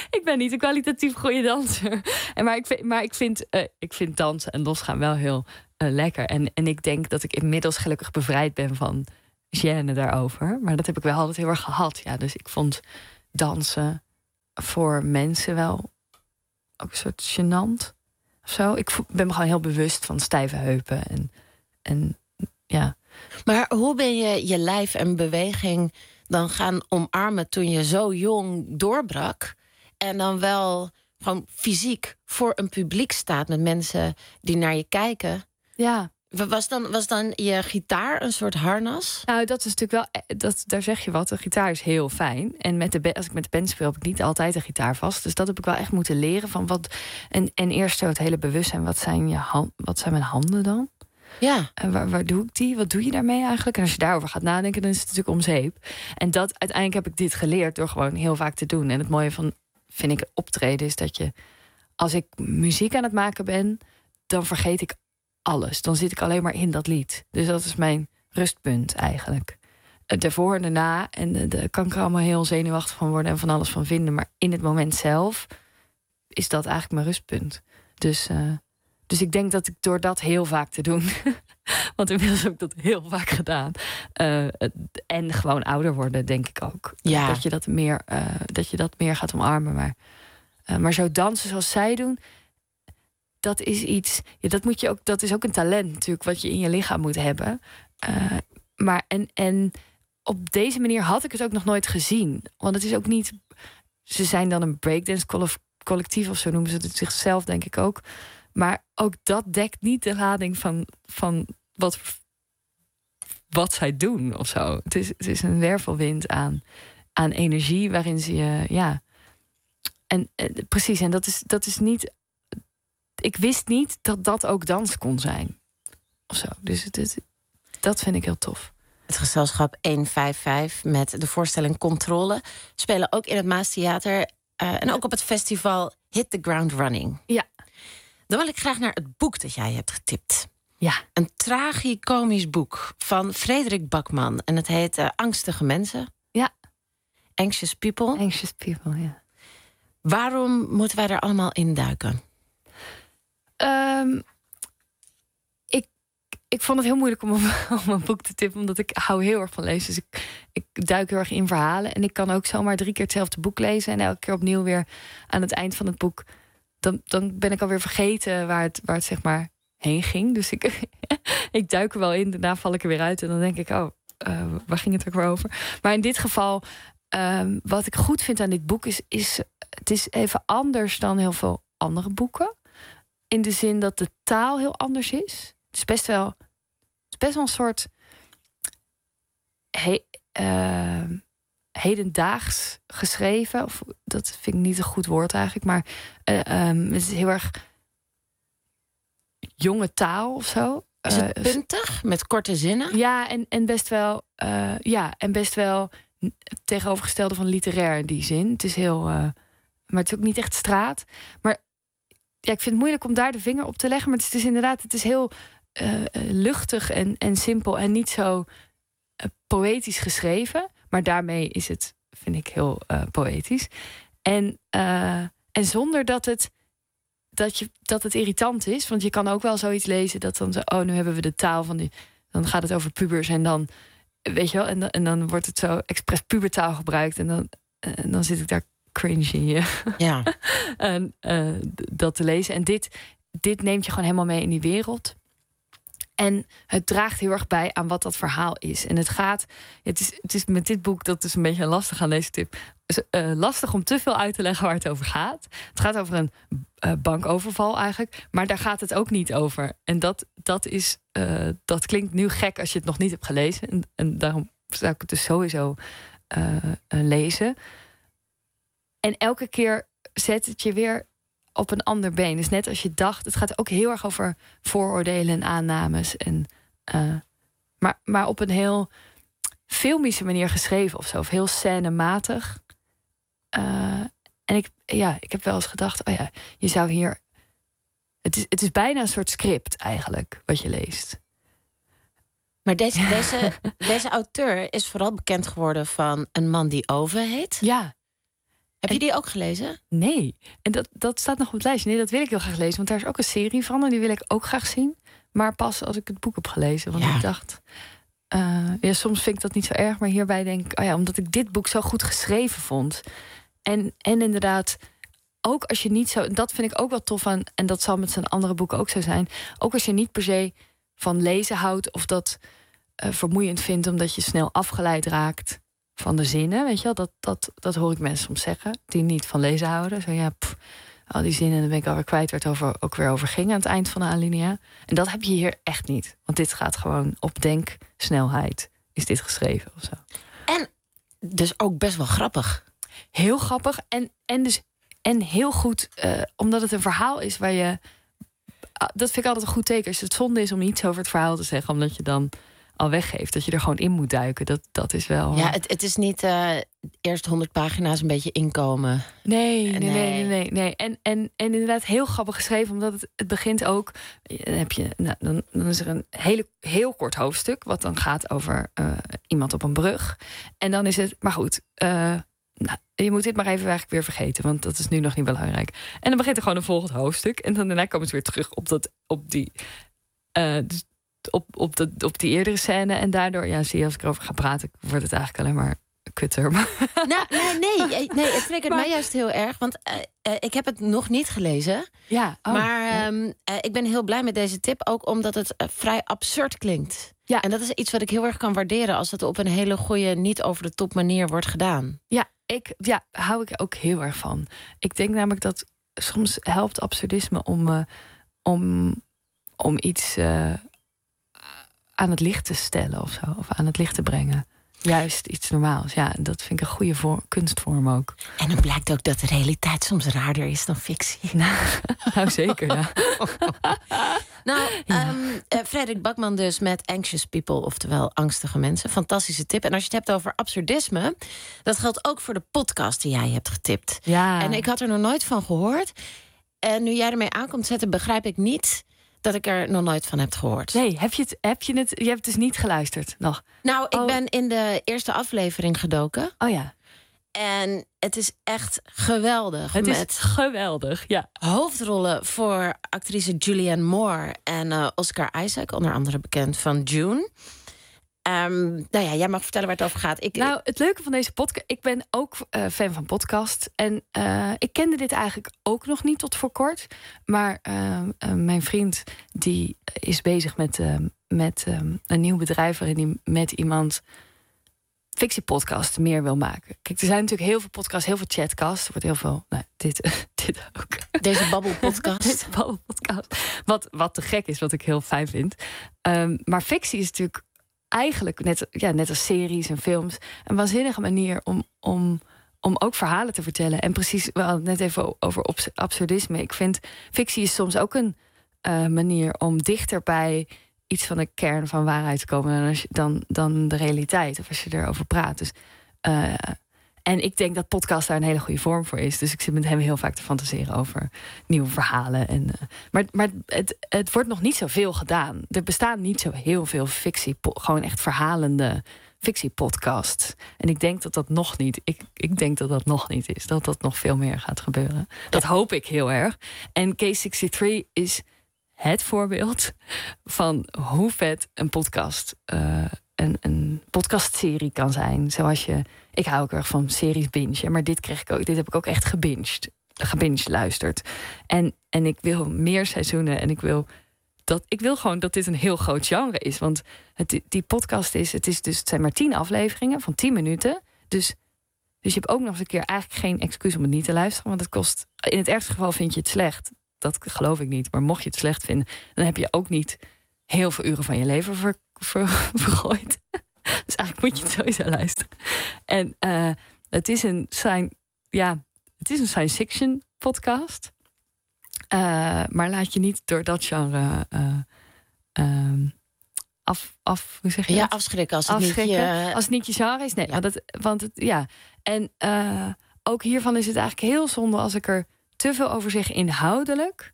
Ik ben niet een kwalitatief goede danser. Maar ik vind dansen en losgaan wel heel lekker. En ik denk dat ik inmiddels gelukkig bevrijd ben van gêne daarover. Maar dat heb ik wel altijd heel erg gehad. Ja, dus ik vond dansen voor mensen wel ook een soort gênant of zo. Ik ben me gewoon heel bewust van stijve heupen. En ja. Maar hoe ben je je lijf en beweging dan gaan omarmen toen je zo jong doorbrak en dan wel gewoon fysiek voor een publiek staat met mensen die naar je kijken? Ja. Was dan je gitaar een soort harnas? Nou, dat is natuurlijk wel, daar zeg je wat. De gitaar is heel fijn. En als ik met de band speel, heb ik niet altijd een gitaar vast. Dus dat heb ik wel echt moeten leren van wat. En eerst zo het hele bewustzijn. Wat zijn mijn handen dan? Ja. En waar doe ik die? Wat doe je daarmee eigenlijk? En als je daarover gaat nadenken, dan is het natuurlijk om zeep. En uiteindelijk heb ik dit geleerd door gewoon heel vaak te doen. En het mooie van, vind ik, optreden is dat je, als ik muziek aan het maken ben, dan vergeet ik alles. Dan zit ik alleen maar in dat lied. Dus dat is mijn rustpunt eigenlijk. Daarvoor en daarna. En daar kan ik er allemaal heel zenuwachtig van worden en van alles van vinden. Maar in het moment zelf is dat eigenlijk mijn rustpunt. Dus ik denk dat ik door dat heel vaak te doen, want inmiddels heb ik dat heel vaak gedaan. En gewoon ouder worden, denk ik ook. Ja. Dat je dat meer gaat omarmen. Maar zo dansen zoals zij doen, dat is iets. Ja, dat is ook een talent natuurlijk, wat je in je lichaam moet hebben. Maar op deze manier had ik het ook nog nooit gezien. Want het is ook niet. Ze zijn dan een breakdance collectief of zo noemen ze het zichzelf, denk ik ook. Maar ook dat dekt niet de lading van wat zij doen of zo. Het is een wervelwind aan energie waarin ze je. Ja. En precies, en dat is niet. Ik wist niet dat dat ook dans kon zijn. Of zo. Dus dat vind ik heel tof. Het gezelschap 155 met de voorstelling Controle spelen ook in het Maastheater en ook op het festival Hit the Ground Running. Ja. Dan wil ik graag naar het boek dat jij hebt getipt. Ja. Een tragicomisch boek van Frederik Bakman. En het heet Angstige Mensen. Ja. Anxious People. Anxious People, ja. Waarom moeten wij er allemaal in duiken? Ik vond het heel moeilijk om een boek te tippen, omdat ik hou heel erg van lezen. Dus ik duik heel erg in verhalen. En ik kan ook zomaar 3 keer hetzelfde boek lezen. En elke keer opnieuw weer aan het eind van het boek. Dan ben ik alweer vergeten waar het zeg maar heen ging. Dus ik duik er wel in. Daarna val ik er weer uit. En dan denk ik, waar ging het ook weer over? Maar in dit geval, wat ik goed vind aan dit boek is het is even anders dan heel veel andere boeken. In de zin dat de taal heel anders is. Het is best wel een soort hedendaags geschreven. Of, dat vind ik niet een goed woord eigenlijk. Maar het is heel erg jonge taal of zo. Is het puntig, met korte zinnen? Ja, en best wel. En best wel tegenovergestelde van literair in die zin. Het is heel. Maar het is ook niet echt straat. Maar ja, ik vind het moeilijk om daar de vinger op te leggen. Maar het is inderdaad, het is heel luchtig en simpel en niet zo poëtisch geschreven. Maar daarmee is het, vind ik, heel poëtisch. En zonder dat het irritant is. Want je kan ook wel zoiets lezen dat dan zo, nu hebben we de taal van die. Dan gaat het over pubers en dan, weet je wel, en dan wordt het zo expres pubertaal gebruikt. En dan zit ik daar cringy. Ja. Dat te lezen. En dit neemt je gewoon helemaal mee in die wereld. En het draagt heel erg bij aan wat dat verhaal is. En het is met dit boek, dat is een beetje lastig aan deze tip. Lastig om te veel uit te leggen waar het over gaat. Het gaat over een bankoverval eigenlijk. Maar daar gaat het ook niet over. En dat klinkt nu gek als je het nog niet hebt gelezen. En daarom zou ik het dus sowieso lezen. En elke keer zet het je weer op een ander been. Dus net als je dacht, het gaat ook heel erg over vooroordelen en aannames. Maar op een heel filmische manier geschreven of zo. Of heel scènematig. En ik heb wel eens gedacht, je zou hier. Het is bijna een soort script eigenlijk, wat je leest. Maar deze auteur is vooral bekend geworden van Een man die Ove heet. Ja. Heb je die ook gelezen? Nee. En dat staat nog op het lijstje. Nee, dat wil ik heel graag lezen. Want daar is ook een serie van. En die wil ik ook graag zien. Maar pas als ik het boek heb gelezen. Want ik dacht... soms vind ik dat niet zo erg. Maar hierbij denk ik... omdat ik dit boek zo goed geschreven vond. En inderdaad... Ook als je niet zo... Dat vind ik ook wel tof aan... En dat zal met zijn andere boeken ook zo zijn. Ook als je niet per se van lezen houdt... Of dat vermoeiend vindt... Omdat je snel afgeleid raakt van de zinnen. Weet je wel? Dat hoor ik mensen soms zeggen. Die niet van lezen houden. Zo al die zinnen, dan ben ik alweer kwijt waar het ook weer over ging aan het eind van de alinea. En dat heb je hier echt niet. Want dit gaat gewoon op denksnelheid. Is dit geschreven of zo. En dus ook best wel grappig. Heel grappig. En heel goed, omdat het een verhaal is waar je... Dat vind ik altijd een goed teken. Als het zonde is om iets over het verhaal te zeggen, omdat je dan al weggeeft. Dat je er gewoon in moet duiken. Dat is wel... Ja, het is niet eerst 100 pagina's een beetje inkomen. Nee. En inderdaad heel grappig geschreven, omdat het begint ook... Dan is er een heel kort hoofdstuk, wat dan gaat over iemand op een brug. En dan is het, maar goed... je moet dit maar even eigenlijk weer vergeten, want dat is nu nog niet belangrijk. En dan begint er gewoon een volgend hoofdstuk. En dan daarna komen ze weer terug op die eerdere scène. En daardoor, zie je, als ik erover ga praten, wordt het eigenlijk alleen maar kutter. Nee, het triggert mij juist heel erg. Want ik heb het nog niet gelezen. Ja, maar ik ben heel blij met deze tip. Ook omdat het vrij absurd klinkt. Ja. En dat is iets wat ik heel erg kan waarderen... als het op een hele goede, niet over de top manier wordt gedaan. Ja, hou ik ook heel erg van. Ik denk namelijk dat soms helpt absurdisme om iets aan het licht te stellen of zo. Of aan het licht te brengen. Juist iets normaals. Ja, dat vind ik een goede kunstvorm ook. En dan blijkt ook dat de realiteit soms raarder is dan fictie. Nou zeker, ja. Frederik Bakman dus met Anxious People, oftewel angstige mensen. Fantastische tip. En als je het hebt over absurdisme, dat geldt ook voor de podcast die jij hebt getipt. Ja. En ik had er nog nooit van gehoord. En nu jij ermee aankomt zetten, begrijp ik niet dat ik er nog nooit van heb gehoord. Nee, je hebt dus niet geluisterd nog? Nou, ik ben in de eerste aflevering gedoken. Oh ja. En het is echt geweldig. Het is geweldig, ja. Hoofdrollen voor actrice Julianne Moore en Oscar Isaac, onder andere bekend van Dune. Jij mag vertellen waar het over gaat. Het leuke van deze podcast... Ik ben ook fan van podcast. En ik kende dit eigenlijk ook nog niet tot voor kort. Maar mijn vriend die is bezig met een nieuw bedrijf... waarin hij met iemand fictiepodcast meer wil maken. Kijk, er zijn natuurlijk heel veel podcasts, heel veel chatcasts. Er wordt heel veel... Nou, dit ook. Deze babbelpodcast. Deze babbelpodcast. Wat te gek is, wat ik heel fijn vind. Maar fictie is natuurlijk... eigenlijk, net als series en films... een waanzinnige manier om ook verhalen te vertellen. En precies, we hadden het net even over absurdisme. Ik vind, fictie is soms ook een manier om dichter bij... iets van de kern van waarheid te komen dan de realiteit. Of als je erover praat. Dus, en ik denk dat podcast daar een hele goede vorm voor is. Dus ik zit met hem heel vaak te fantaseren over nieuwe verhalen. Maar het wordt nog niet zoveel gedaan. Er bestaan niet zo heel veel fictie, gewoon echt verhalende fictiepodcasts. En ik denk dat dat nog niet... Ik denk dat dat nog niet is. Dat dat nog veel meer gaat gebeuren. Dat hoop ik heel erg. En Case63 is het voorbeeld van hoe vet een podcast... een podcastserie kan zijn. Zoals ik hou ook erg van series bingen. Maar dit heb ik ook echt gebinged luisterd. En ik wil meer seizoenen. En ik wil gewoon dat dit een heel groot genre is. Want die podcast het zijn maar 10 afleveringen van 10 minuten. Dus je hebt ook nog eens een keer eigenlijk geen excuus om het niet te luisteren. Want het kost, in het ergste geval vind je het slecht. Dat geloof ik niet. Maar mocht je het slecht vinden, dan heb je ook niet heel veel uren van je leven vergooid. Dus eigenlijk moet je het sowieso luisteren. En het is een science fiction podcast. Maar laat je niet door dat genre hoe zeg je dat? Afschrikken als het niet je genre is. Nee, En ook hiervan is het eigenlijk heel zonde als ik er te veel over zeg inhoudelijk.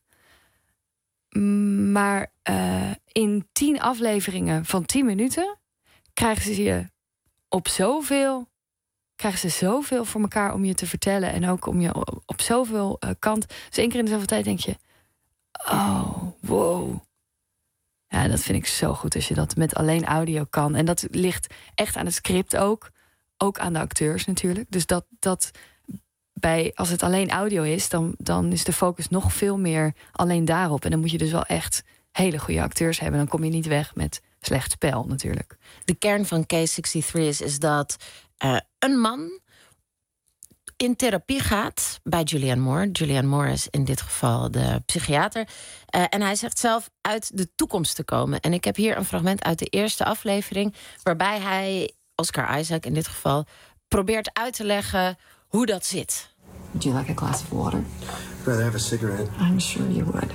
Maar in 10 afleveringen van 10 minuten krijgen ze je op zoveel krijgen ze zoveel voor elkaar om je te vertellen. En ook om je op zoveel kant. Dus 1 keer in de zoveel tijd denk je... Oh, wow. Ja, dat vind ik zo goed als je dat met alleen audio kan. En dat ligt echt aan het script ook. Ook aan de acteurs natuurlijk. Dus dat als het alleen audio is... dan is de focus nog veel meer alleen daarop. En dan moet je dus wel echt hele goede acteurs hebben. Dan kom je niet weg met slecht spel natuurlijk. De kern van Case 63 is dat een man in therapie gaat bij Julianne Moore. Julianne Moore is in dit geval de psychiater. En hij zegt zelf uit de toekomst te komen. En ik heb hier een fragment uit de eerste aflevering... waarbij hij, Oscar Isaac in dit geval... probeert uit te leggen hoe dat zit. Would you like a glass of water? I'd rather have a cigarette. I'm sure you would.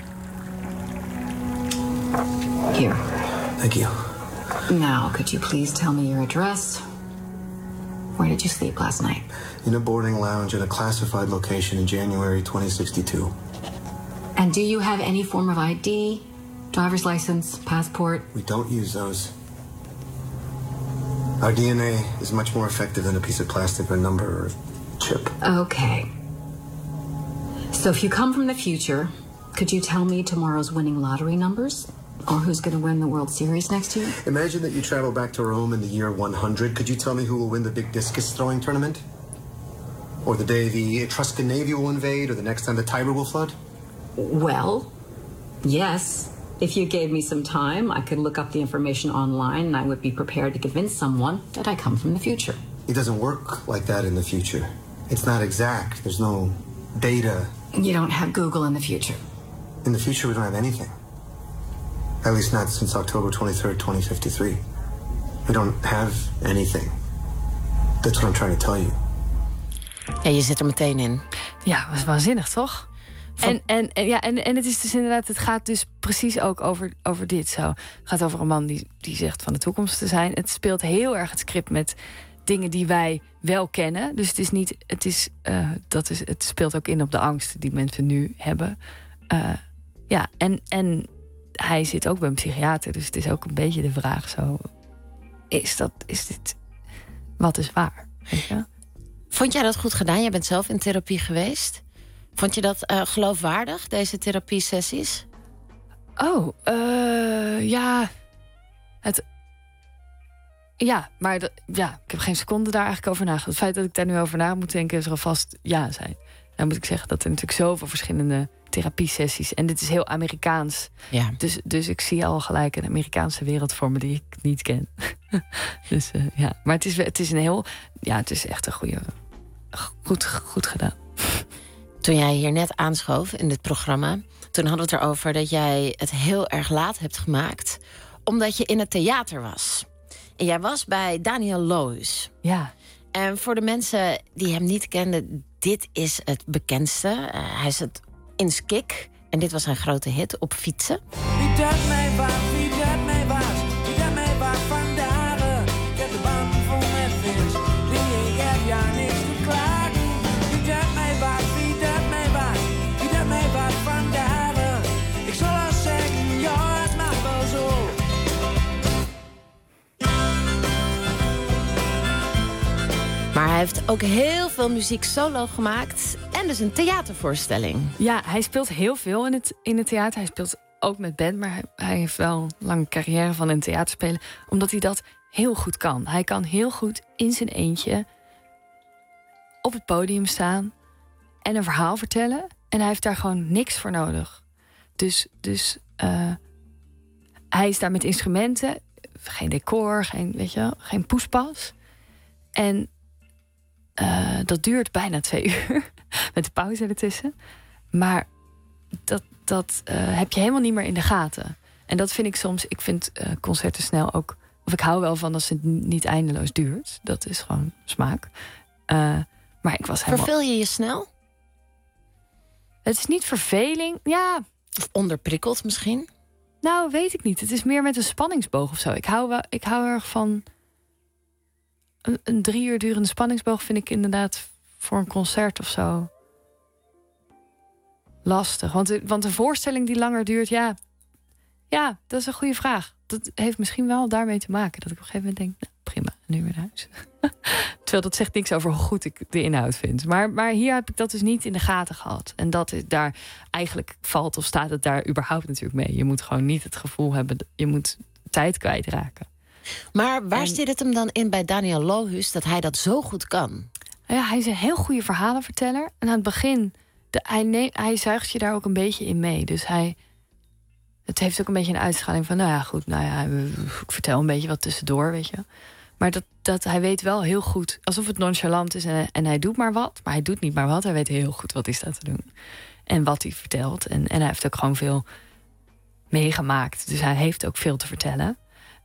Here. Thank you. Now, could you please tell me your address? Where did you sleep last night? In a boarding lounge at a classified location in January 2062. And do you have any form of ID? Driver's license, passport? We don't use those. Our DNA is much more effective than a piece of plastic or a number or a chip. Okay. So if you come from the future, could you tell me tomorrow's winning lottery numbers? Or who's going to win the World Series next year? Imagine that you travel back to Rome in the year 100. Could you tell me who will win the big discus throwing tournament? Or the day the Etruscan Navy will invade, or the next time the Tiber will flood? Well, yes. If you gave me some time, I could look up the information online and I would be prepared to convince someone that I come from the future. It doesn't work like that in the future. It's not exact. There's no data. You don't have Google in the future. In the future, we don't have anything. At least not since October 23rd, 2053. We don't have anything. That's what I'm trying to tell you. Ja, je zit er meteen in. Ja, dat is waanzinnig, toch? En het is dus inderdaad, het gaat dus precies ook over dit zo. Het gaat over een man die zegt van de toekomst te zijn. Het speelt heel erg het script met dingen die wij wel kennen. Dus het is niet, het speelt ook in op de angst die mensen nu hebben. En hij zit ook bij een psychiater, dus het is ook een beetje de vraag zo: is dit wat is waar? Weet je? Vond jij dat goed gedaan? Jij bent zelf in therapie geweest. Vond je dat geloofwaardig, deze therapiesessies? Ja. Maar ik heb geen seconde daar eigenlijk over nagedacht. Het feit dat ik daar nu over na moet denken zal vast ja zijn. Dan moet ik zeggen dat er natuurlijk zoveel verschillende therapiesessies. En dit is heel Amerikaans. Ja. Dus ik zie al gelijk een Amerikaanse wereld voor me die ik niet ken. Dus ja. Maar het is een heel. Ja, het is echt een goede. Goed gedaan. Toen jij hier net aanschoof in dit programma, toen hadden we het erover dat jij het heel erg laat hebt gemaakt, omdat je in het theater was. En jij was bij Daniel Loos. Ja. En voor de mensen die hem niet kenden, dit is het bekendste. Hij zit in Skik. En dit was zijn grote hit, Op fietsen. Wie dat mij was, wie dat mij was, wie dat mij was vandaag. Ik heb de band vol met vis, ik heb ja niks te klagen. Wie dat mij was, wie dat mij was, wie dat mij was vandaag. Ik zal al zeggen, ja het mag wel zo. Maar hij heeft ook heel veel muziek solo gemaakt. En dus een theatervoorstelling. Ja, hij speelt heel veel in het theater. Hij speelt ook met band, maar hij heeft wel een lange carrière van in theater spelen. Omdat hij dat heel goed kan. Hij kan heel goed in zijn eentje op het podium staan en een verhaal vertellen. En hij heeft daar gewoon niks voor nodig. Dus hij is daar met instrumenten. Geen decor, geen poespas. En dat duurt bijna 2 uur. Met de pauze ertussen. Maar dat heb je helemaal niet meer in de gaten. En dat vind ik soms. Ik vind concerten snel ook. Of ik hou wel van als het niet eindeloos duurt. Dat is gewoon smaak. Maar ik was helemaal. Verveel je je snel? Het is niet verveling. Ja. Of onderprikkeld misschien? Nou, weet ik niet. Het is meer met een spanningsboog of zo. Ik hou erg van. Een 3 uur durende spanningsboog vind ik inderdaad voor een concert of zo lastig. Want een voorstelling die langer duurt, ja, dat is een goede vraag. Dat heeft misschien wel daarmee te maken. Dat ik op een gegeven moment denk, nou, prima. nu weer naar huis. Terwijl dat zegt niks over hoe goed ik de inhoud vind. Maar hier heb ik dat dus niet in de gaten gehad. En dat is daar eigenlijk valt of staat het daar überhaupt natuurlijk mee. Je moet gewoon niet het gevoel hebben, je moet tijd kwijtraken. Maar waar zit het hem dan in bij Daniel Lohuus dat hij dat zo goed kan? Ja, hij is een heel goede verhalenverteller. En aan het begin, hij zuigt je daar ook een beetje in mee. Dus het heeft ook een beetje een uitstraling van, ik vertel een beetje wat tussendoor, weet je. Maar dat hij weet wel heel goed, alsof het nonchalant is en hij doet maar wat. Maar hij doet niet maar wat, hij weet heel goed wat is dat te doen. En wat hij vertelt. En hij heeft ook gewoon veel meegemaakt. Dus hij heeft ook veel te vertellen.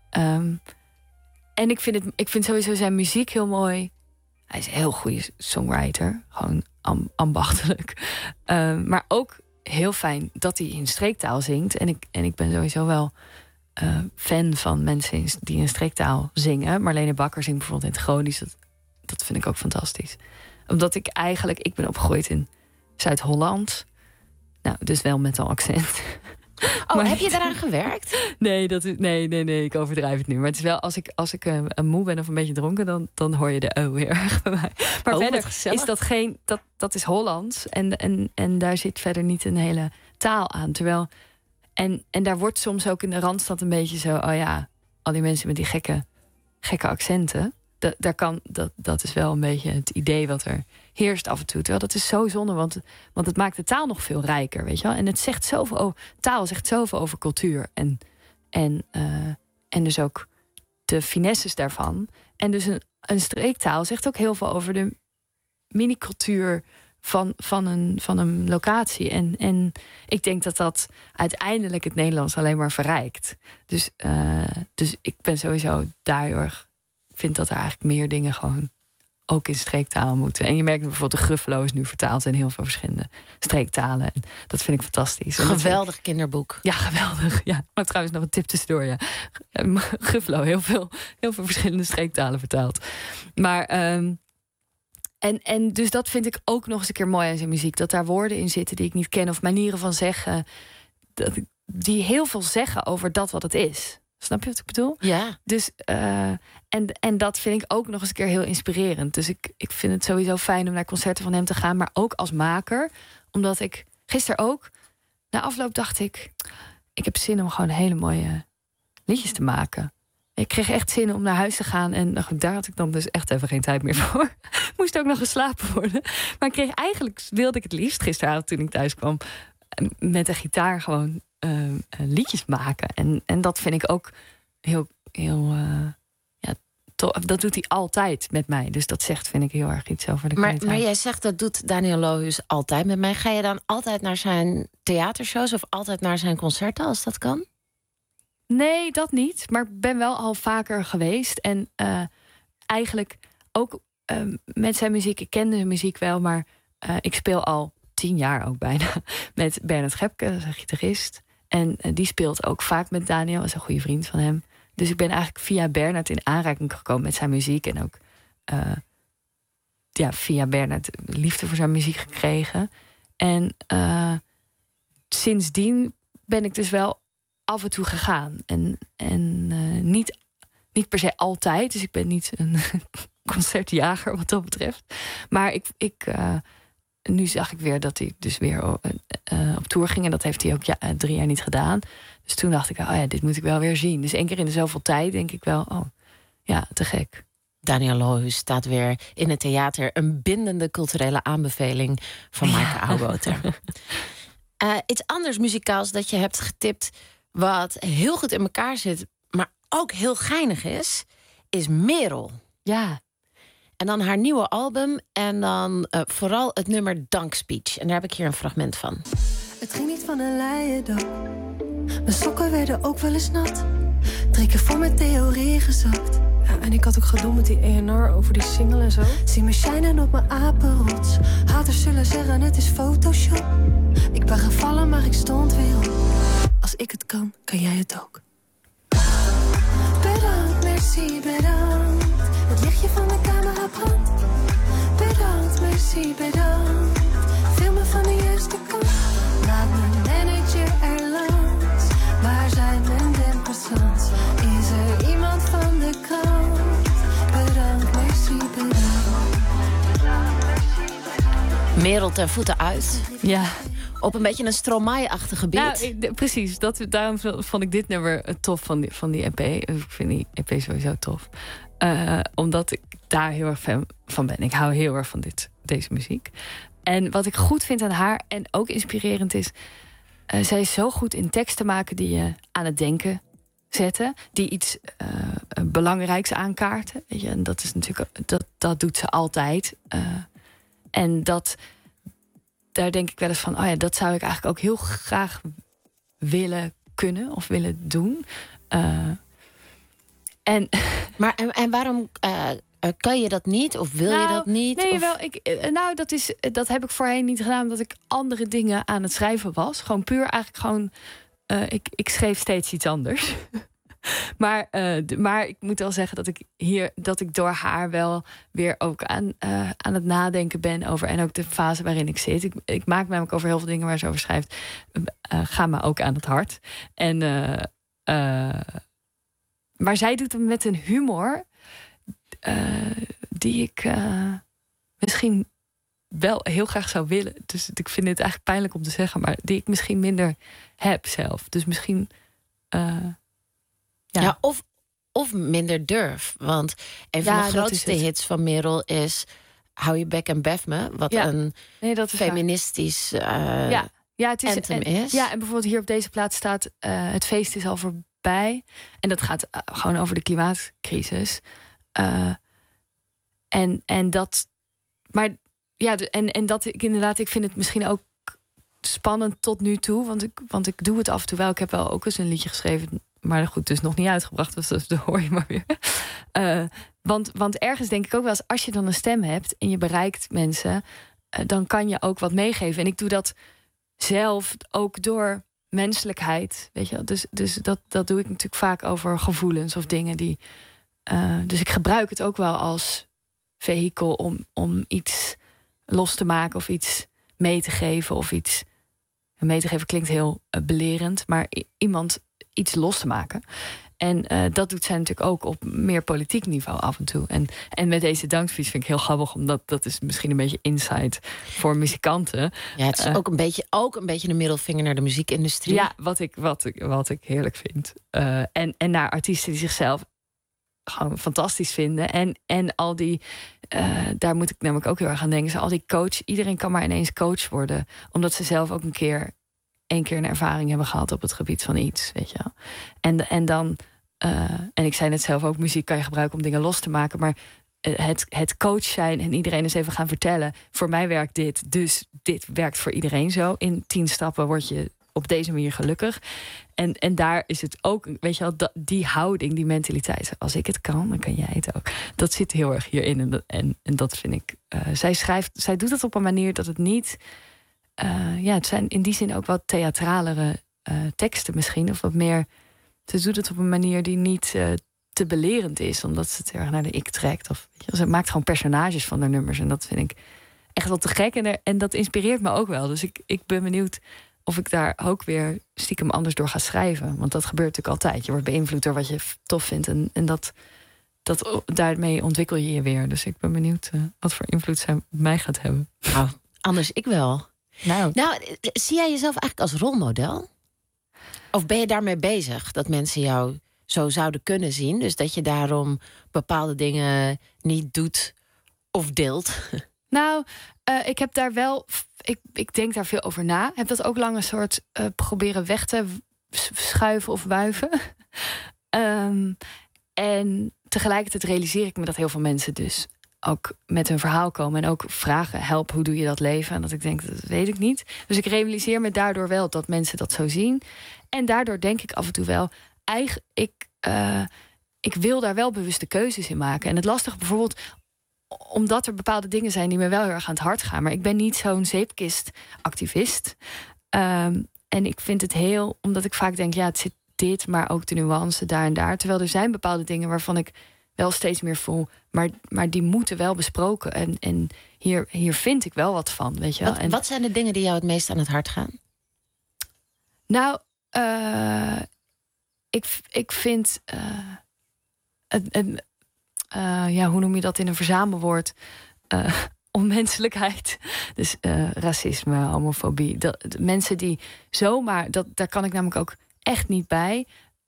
En ik vind sowieso zijn muziek heel mooi. Hij is een heel goede songwriter. Gewoon ambachtelijk. Maar ook heel fijn dat hij in streektaal zingt. En ik ben sowieso wel fan van mensen die in streektaal zingen. Marlene Bakker zingt bijvoorbeeld in het Gronings. Dat vind ik ook fantastisch. Omdat ik ben opgegroeid in Zuid-Holland. Nou, dus wel met een accent. Maar heb je daaraan gewerkt? Nee, ik overdrijf het nu. Maar het is wel, als ik moe ben of een beetje dronken, dan hoor je de heel erg bij mij. Maar verder is dat geen, dat is Hollands. En daar zit verder niet een hele taal aan. Terwijl, en daar wordt soms ook in de Randstad een beetje zo, al die mensen met die gekke accenten. Dat is wel een beetje het idee wat er heerst af en toe. Terwijl dat is zo zonde, want het maakt de taal nog veel rijker, weet je wel. En het zegt zoveel over, taal zegt zoveel over cultuur. En dus ook de finesses daarvan. En dus een streektaal zegt ook heel veel over de mini-cultuur van een locatie. En ik denk dat uiteindelijk het Nederlands alleen maar verrijkt. Dus ik ben sowieso daar heel erg. Ik vind dat er eigenlijk meer dingen gewoon ook in streektaal moeten. En je merkt bijvoorbeeld de Gruffalo is nu vertaald in heel veel verschillende streektalen. En dat vind ik fantastisch. Geweldig kinderboek. Ja, geweldig. Ja. Maar trouwens nog een tip tussendoor. Ja. Gruffalo, heel veel verschillende streektalen vertaald. Maar en dus dat vind ik ook nog eens een keer mooi aan zijn muziek. Dat daar woorden in zitten die ik niet ken. Of manieren van zeggen. Die heel veel zeggen over dat wat het is. Snap je wat ik bedoel? Ja. Dus, en dat vind ik ook nog eens een keer heel inspirerend. Dus ik vind het sowieso fijn om naar concerten van hem te gaan. Maar ook als maker. Omdat ik gisteren ook, na afloop dacht ik heb zin om gewoon hele mooie liedjes te maken. Ik kreeg echt zin om naar huis te gaan. En daar had ik dan dus echt even geen tijd meer voor. Moest ook nog geslapen worden. Maar wilde ik het liefst gisteravond toen ik thuis kwam met de gitaar gewoon liedjes maken. En dat vind ik ook heel dat doet hij altijd met mij. Dus dat vind ik heel erg iets over de kwaliteit. Maar jij zegt dat doet Daniel Lohuus altijd met mij. Ga je dan altijd naar zijn theatershows of altijd naar zijn concerten als dat kan? Nee, dat niet. Maar ik ben wel al vaker geweest. En eigenlijk ook met zijn muziek. Ik kende zijn muziek wel, maar ik speel al 10 jaar ook bijna met Bernard Gepke, dat is een gitarist. En die speelt ook vaak met Daniel, is een goede vriend van hem. Dus ik ben eigenlijk via Bernard in aanraking gekomen met zijn muziek. En ook via Bernard liefde voor zijn muziek gekregen. En sindsdien ben ik dus wel af en toe gegaan. En niet per se altijd. Dus ik ben niet een concertjager wat dat betreft. Maar nu zag ik weer dat hij dus weer op tour ging. En dat heeft hij ook 3 jaar niet gedaan. Dus toen dacht ik, dit moet ik wel weer zien. Dus 1 keer in de zoveel tijd denk ik wel, te gek. Daniel Lohuus staat weer in het theater. Een bindende culturele aanbeveling van Maaike Auwboter. Iets anders muzikaals dat je hebt getipt, wat heel goed in elkaar zit, maar ook heel geinig is Merel. Ja. En dan haar nieuwe album en dan vooral het nummer Dankspeech. En daar heb ik hier een fragment van. Het ging niet van een leien dak. Mijn sokken werden ook wel eens nat. 3 keer voor mijn theorie gezakt. Ja, en ik had ook gedoe met die ENR over die single en zo. Zie me shinen op mijn apenrots. Haters zullen zeggen het is Photoshop. Ik ben gevallen, maar ik stond weer op. Als ik het kan jij het ook. Bedankt, merci, bedankt. Het lichtje van de camera brandt. Bedankt, merci, bedankt. Filmen van de eerste kant. Laat mijn manager er langs. Waar zijn mijn dempassants? Is er iemand van de krant? Merel ten voeten uit. Ja. Op een beetje een Stromae-achtige beat. Nou, precies. Daarom vond ik dit nummer tof van die EP. Ik vind die EP sowieso tof. Omdat ik daar heel erg fan van ben. Ik hou heel erg van deze muziek. En wat ik goed vind aan haar en ook inspirerend is... zij is zo goed in teksten maken die je aan het denken zetten. Die iets belangrijks aankaarten. Weet je? En dat is natuurlijk dat doet ze altijd. En daar denk ik wel eens van... oh ja, dat zou ik eigenlijk ook heel graag willen kunnen of willen doen. En waarom kan je dat niet? Of wil je dat niet? Nee, of... wel. Dat heb ik voorheen niet gedaan... omdat ik andere dingen aan het schrijven was. Gewoon puur eigenlijk gewoon... ik schreef steeds iets anders. Maar ik moet wel zeggen dat ik door haar wel weer ook aan het nadenken ben over... en ook de fase waarin ik zit. Ik maak namelijk over heel veel dingen waar ze over schrijft... ga me ook aan het hart. Maar zij doet het met een humor... die ik misschien wel heel graag zou willen. Dus ik vind het eigenlijk pijnlijk om te zeggen... maar die ik misschien minder heb zelf. Dus misschien... Ja, of minder durf. Want een van de grootste hits van Merel is... Hou je bek en bef me. Wat een feministisch anthem is. Ja, en bijvoorbeeld hier op deze plaats staat... het feest is al voorbij. En dat gaat gewoon over de klimaatcrisis. En dat... Maar ja, en dat ik inderdaad... Ik vind het misschien ook spannend tot nu toe. Want ik doe het af en toe wel. Ik heb wel ook eens een liedje geschreven... maar goed, dus nog niet uitgebracht. Dus dat hoor je maar weer. Want ergens denk ik ook wel eens... als je dan een stem hebt en je bereikt mensen... dan kan je ook wat meegeven. En ik doe dat zelf ook door menselijkheid. Weet je? Dus dat doe ik natuurlijk vaak over gevoelens of dingen die... dus ik gebruik het ook wel als vehikel om iets los te maken... of iets mee te geven of iets... Mee te geven klinkt heel belerend... maar iemand iets los te maken. En dat doet zij natuurlijk ook op meer politiek niveau af en toe. En met deze dankfiets vind ik heel grappig... omdat dat is misschien een beetje insight voor muzikanten. Ja, het is ook een beetje een middelvinger naar de muziekindustrie. Ja, wat ik heerlijk vind. En naar artiesten die zichzelf gewoon fantastisch vinden. En al die... daar moet ik namelijk ook heel erg aan denken. Dus al die coach... Iedereen kan maar ineens coach worden. Omdat ze zelf ook één keer een ervaring hebben gehad op het gebied van iets, weet je wel. En dan, en ik zei net zelf ook, muziek kan je gebruiken om dingen los te maken, maar het coach zijn en iedereen eens even gaan vertellen, voor mij werkt dit, dus dit werkt voor iedereen zo. In 10 stappen word je op deze manier gelukkig. En daar is het ook, weet je wel, die houding, die mentaliteit. Als ik het kan, dan kan jij het ook. Dat zit heel erg hierin. En dat vind ik... Zij doet het op een manier dat het niet... het zijn in die zin ook wat theatralere teksten misschien. Of wat meer... Ze doet het op een manier die niet te belerend is. Omdat ze het erg naar de ik trekt. Of, weet je, ze maakt gewoon personages van haar nummers. En dat vind ik echt wel te gek. En dat inspireert me ook wel. Dus ik ben benieuwd of ik daar ook weer stiekem anders door ga schrijven. Want dat gebeurt natuurlijk altijd. Je wordt beïnvloed door wat je tof vindt. En daarmee ontwikkel je je weer. Dus ik ben benieuwd wat voor invloed zij op mij gaat hebben. Nou, anders ik wel. Nou, zie jij jezelf eigenlijk als rolmodel? Of ben je daarmee bezig? Dat mensen jou zo zouden kunnen zien? Dus dat je daarom bepaalde dingen niet doet of deelt? Nou, ik heb daar wel... Ik denk daar veel over na. Heb dat ook lang een soort proberen weg te schuiven of wuiven. En tegelijkertijd realiseer ik me dat heel veel mensen dus ook met hun verhaal komen en ook vragen, help, hoe doe je dat leven? En dat ik denk, dat weet ik niet. Dus ik realiseer me daardoor wel dat mensen dat zo zien. En daardoor denk ik af en toe wel, ik wil daar wel bewuste keuzes in maken. En het lastige bijvoorbeeld, omdat er bepaalde dingen zijn die me wel heel erg aan het hart gaan. Maar ik ben niet zo'n zeepkistactivist. En ik vind het heel, omdat ik vaak denk, ja, het zit dit, maar ook de nuance daar en daar. Terwijl er zijn bepaalde dingen waarvan ik wel steeds meer voel, maar die moeten wel besproken. En hier vind ik wel wat van, weet je wel. Wat zijn de dingen die jou het meest aan het hart gaan? Nou, ik vind... hoe noem je dat in een verzamelwoord? onmenselijkheid. Dus racisme, homofobie. Mensen die zomaar... daar kan ik namelijk ook echt niet bij.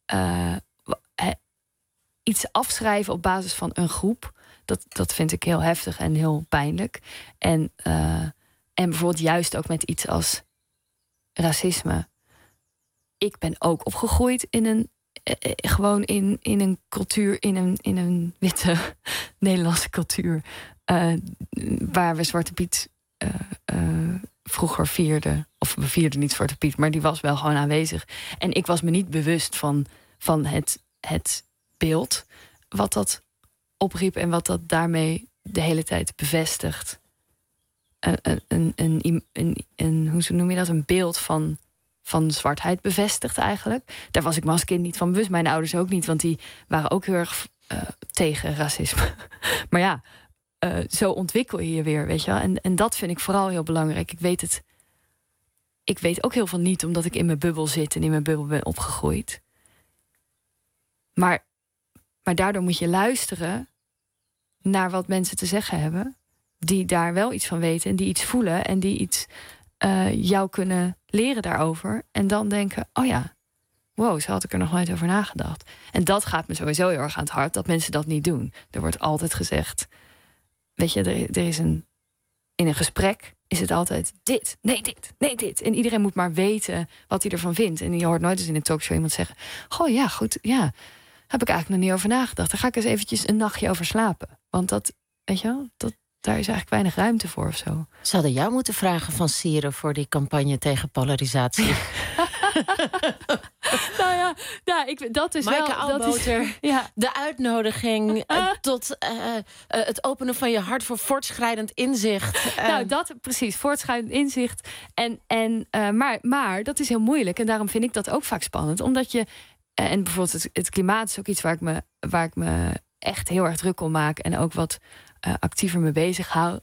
Iets afschrijven op basis van een groep... Dat vind ik heel heftig en heel pijnlijk. En bijvoorbeeld juist ook met iets als racisme. Ik ben ook opgegroeid in een... gewoon in een cultuur, in een witte Nederlandse cultuur... waar we Zwarte Piet vroeger vierden. Of we vierden niet Zwarte Piet, maar die was wel gewoon aanwezig. En ik was me niet bewust van het beeld... wat dat opriep en wat dat daarmee de hele tijd bevestigt. Hoe noem je dat? Een beeld van zwartheid bevestigt eigenlijk. Daar was ik me als kind niet van bewust. Mijn ouders ook niet, want die waren ook heel erg tegen racisme. Maar ja, zo ontwikkel je je weer, weet je wel. En dat vind ik vooral heel belangrijk. Ik weet ook heel veel niet, omdat ik in mijn bubbel zit en in mijn bubbel ben opgegroeid. Maar daardoor moet je luisteren naar wat mensen te zeggen hebben, die daar wel iets van weten en die iets voelen en die iets jou kunnen leren daarover. En dan denken, oh ja, wow, zo had ik er nog nooit over nagedacht. En dat gaat me sowieso heel erg aan het hart, dat mensen dat niet doen. Er wordt altijd gezegd, weet je, er is in een gesprek is het altijd dit, nee dit. En iedereen moet maar weten wat hij ervan vindt. En je hoort nooit eens in een talkshow iemand zeggen, goh, ja, goed, ja, heb ik eigenlijk nog niet over nagedacht. Daar ga ik eens eventjes een nachtje over slapen. Want dat, weet je wel, daar is eigenlijk weinig ruimte voor of zo. Ze hadden jou moeten vragen van Sieren voor die campagne tegen polarisatie. Nou ja, dat is Maaike wel... Alboter, de uitnodiging tot het openen van je hart voor voortschrijdend inzicht. Nou, dat precies, voortschrijdend inzicht. Maar dat is heel moeilijk. En daarom vind ik dat ook vaak spannend. Omdat je... En bijvoorbeeld het klimaat is ook iets waar ik me echt heel erg druk om maak. En ook wat actiever mee bezig hou.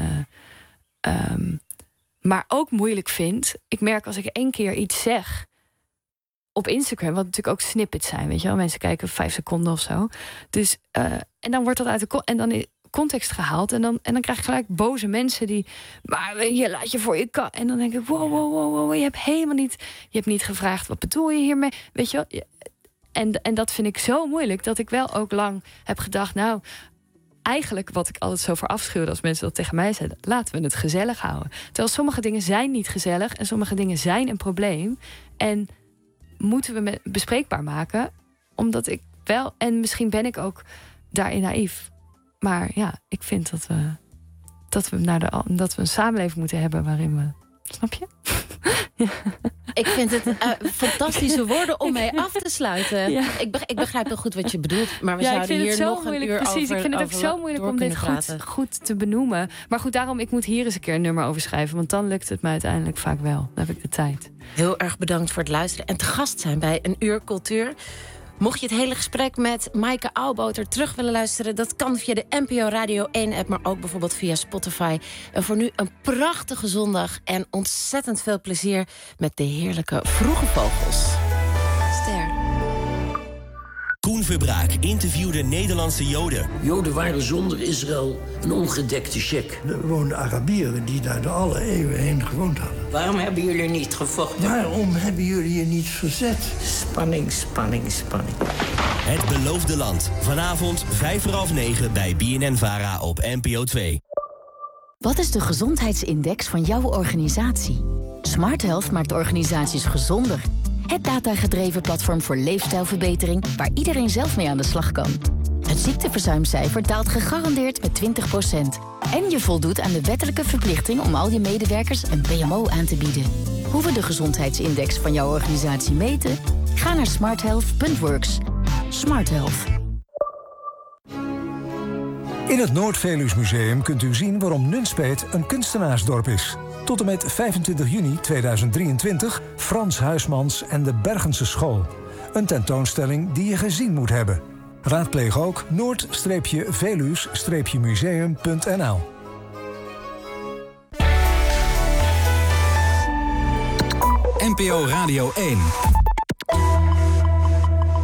Maar ook moeilijk vind. Ik merk als ik 1 keer iets zeg op Instagram, wat natuurlijk ook snippets zijn, weet je wel. Mensen kijken 5 seconden of zo. Dus, en dan wordt dat uit de context gehaald. En dan krijg ik gelijk boze mensen die... maar je laat je voor je En dan denk ik, wow, je hebt helemaal niet... Je hebt niet gevraagd, wat bedoel je hiermee? Weet je wel? En dat vind ik zo moeilijk, dat ik wel ook lang heb gedacht, nou, eigenlijk wat ik altijd zo voor afschuwde als mensen dat tegen mij zeiden, laten we het gezellig houden. Terwijl sommige dingen zijn niet gezellig en sommige dingen zijn een probleem. En moeten we bespreekbaar maken, omdat ik wel... En misschien ben ik ook daarin naïef. Maar ja, ik vind dat we een samenleving moeten hebben waarin we... Snap je? Ja. Ik vind het fantastische woorden om mee af te sluiten. Ja. Ik begrijp heel goed wat je bedoelt, maar we zouden hier nog een uur over... Ik vind het ook zo moeilijk om dit goed te benoemen. Maar goed, daarom, ik moet hier eens een keer een nummer over schrijven, want dan lukt het me uiteindelijk vaak wel. Dan heb ik de tijd. Heel erg bedankt voor het luisteren en te gast zijn bij Een Uur Cultuur. Mocht je het hele gesprek met Maaike Alboter terug willen luisteren, dat kan via de NPO Radio 1-app, maar ook bijvoorbeeld via Spotify. En voor nu een prachtige zondag en ontzettend veel plezier met de heerlijke Vroege Vogels. Ster. Koen Verbraak interviewde Nederlandse Joden. Joden waren zonder Israël een ongedekte check. Er woonden Arabieren die daar door alle eeuwen heen gewoond hadden. Waarom hebben jullie niet gevochten? Waarom hebben jullie je niet verzet? Spanning. Het Beloofde Land. Vanavond 9:05 bij BNN-VARA op NPO 2. Wat is de gezondheidsindex van jouw organisatie? Smart Health maakt organisaties gezonder. Het datagedreven platform voor leefstijlverbetering waar iedereen zelf mee aan de slag kan. Het ziekteverzuimcijfer daalt gegarandeerd met 20%. En je voldoet aan de wettelijke verplichting om al je medewerkers een PMO aan te bieden. Hoe we de gezondheidsindex van jouw organisatie meten? Ga naar smarthealth.works. Smart Health. In het Noord-Veluws Museum kunt u zien waarom Nunspeet een kunstenaarsdorp is. Tot en met 25 juni 2023 Frans Huismans en de Bergense School. Een tentoonstelling die je gezien moet hebben. Raadpleeg ook noord-veluws-museum.nl. NPO Radio 1.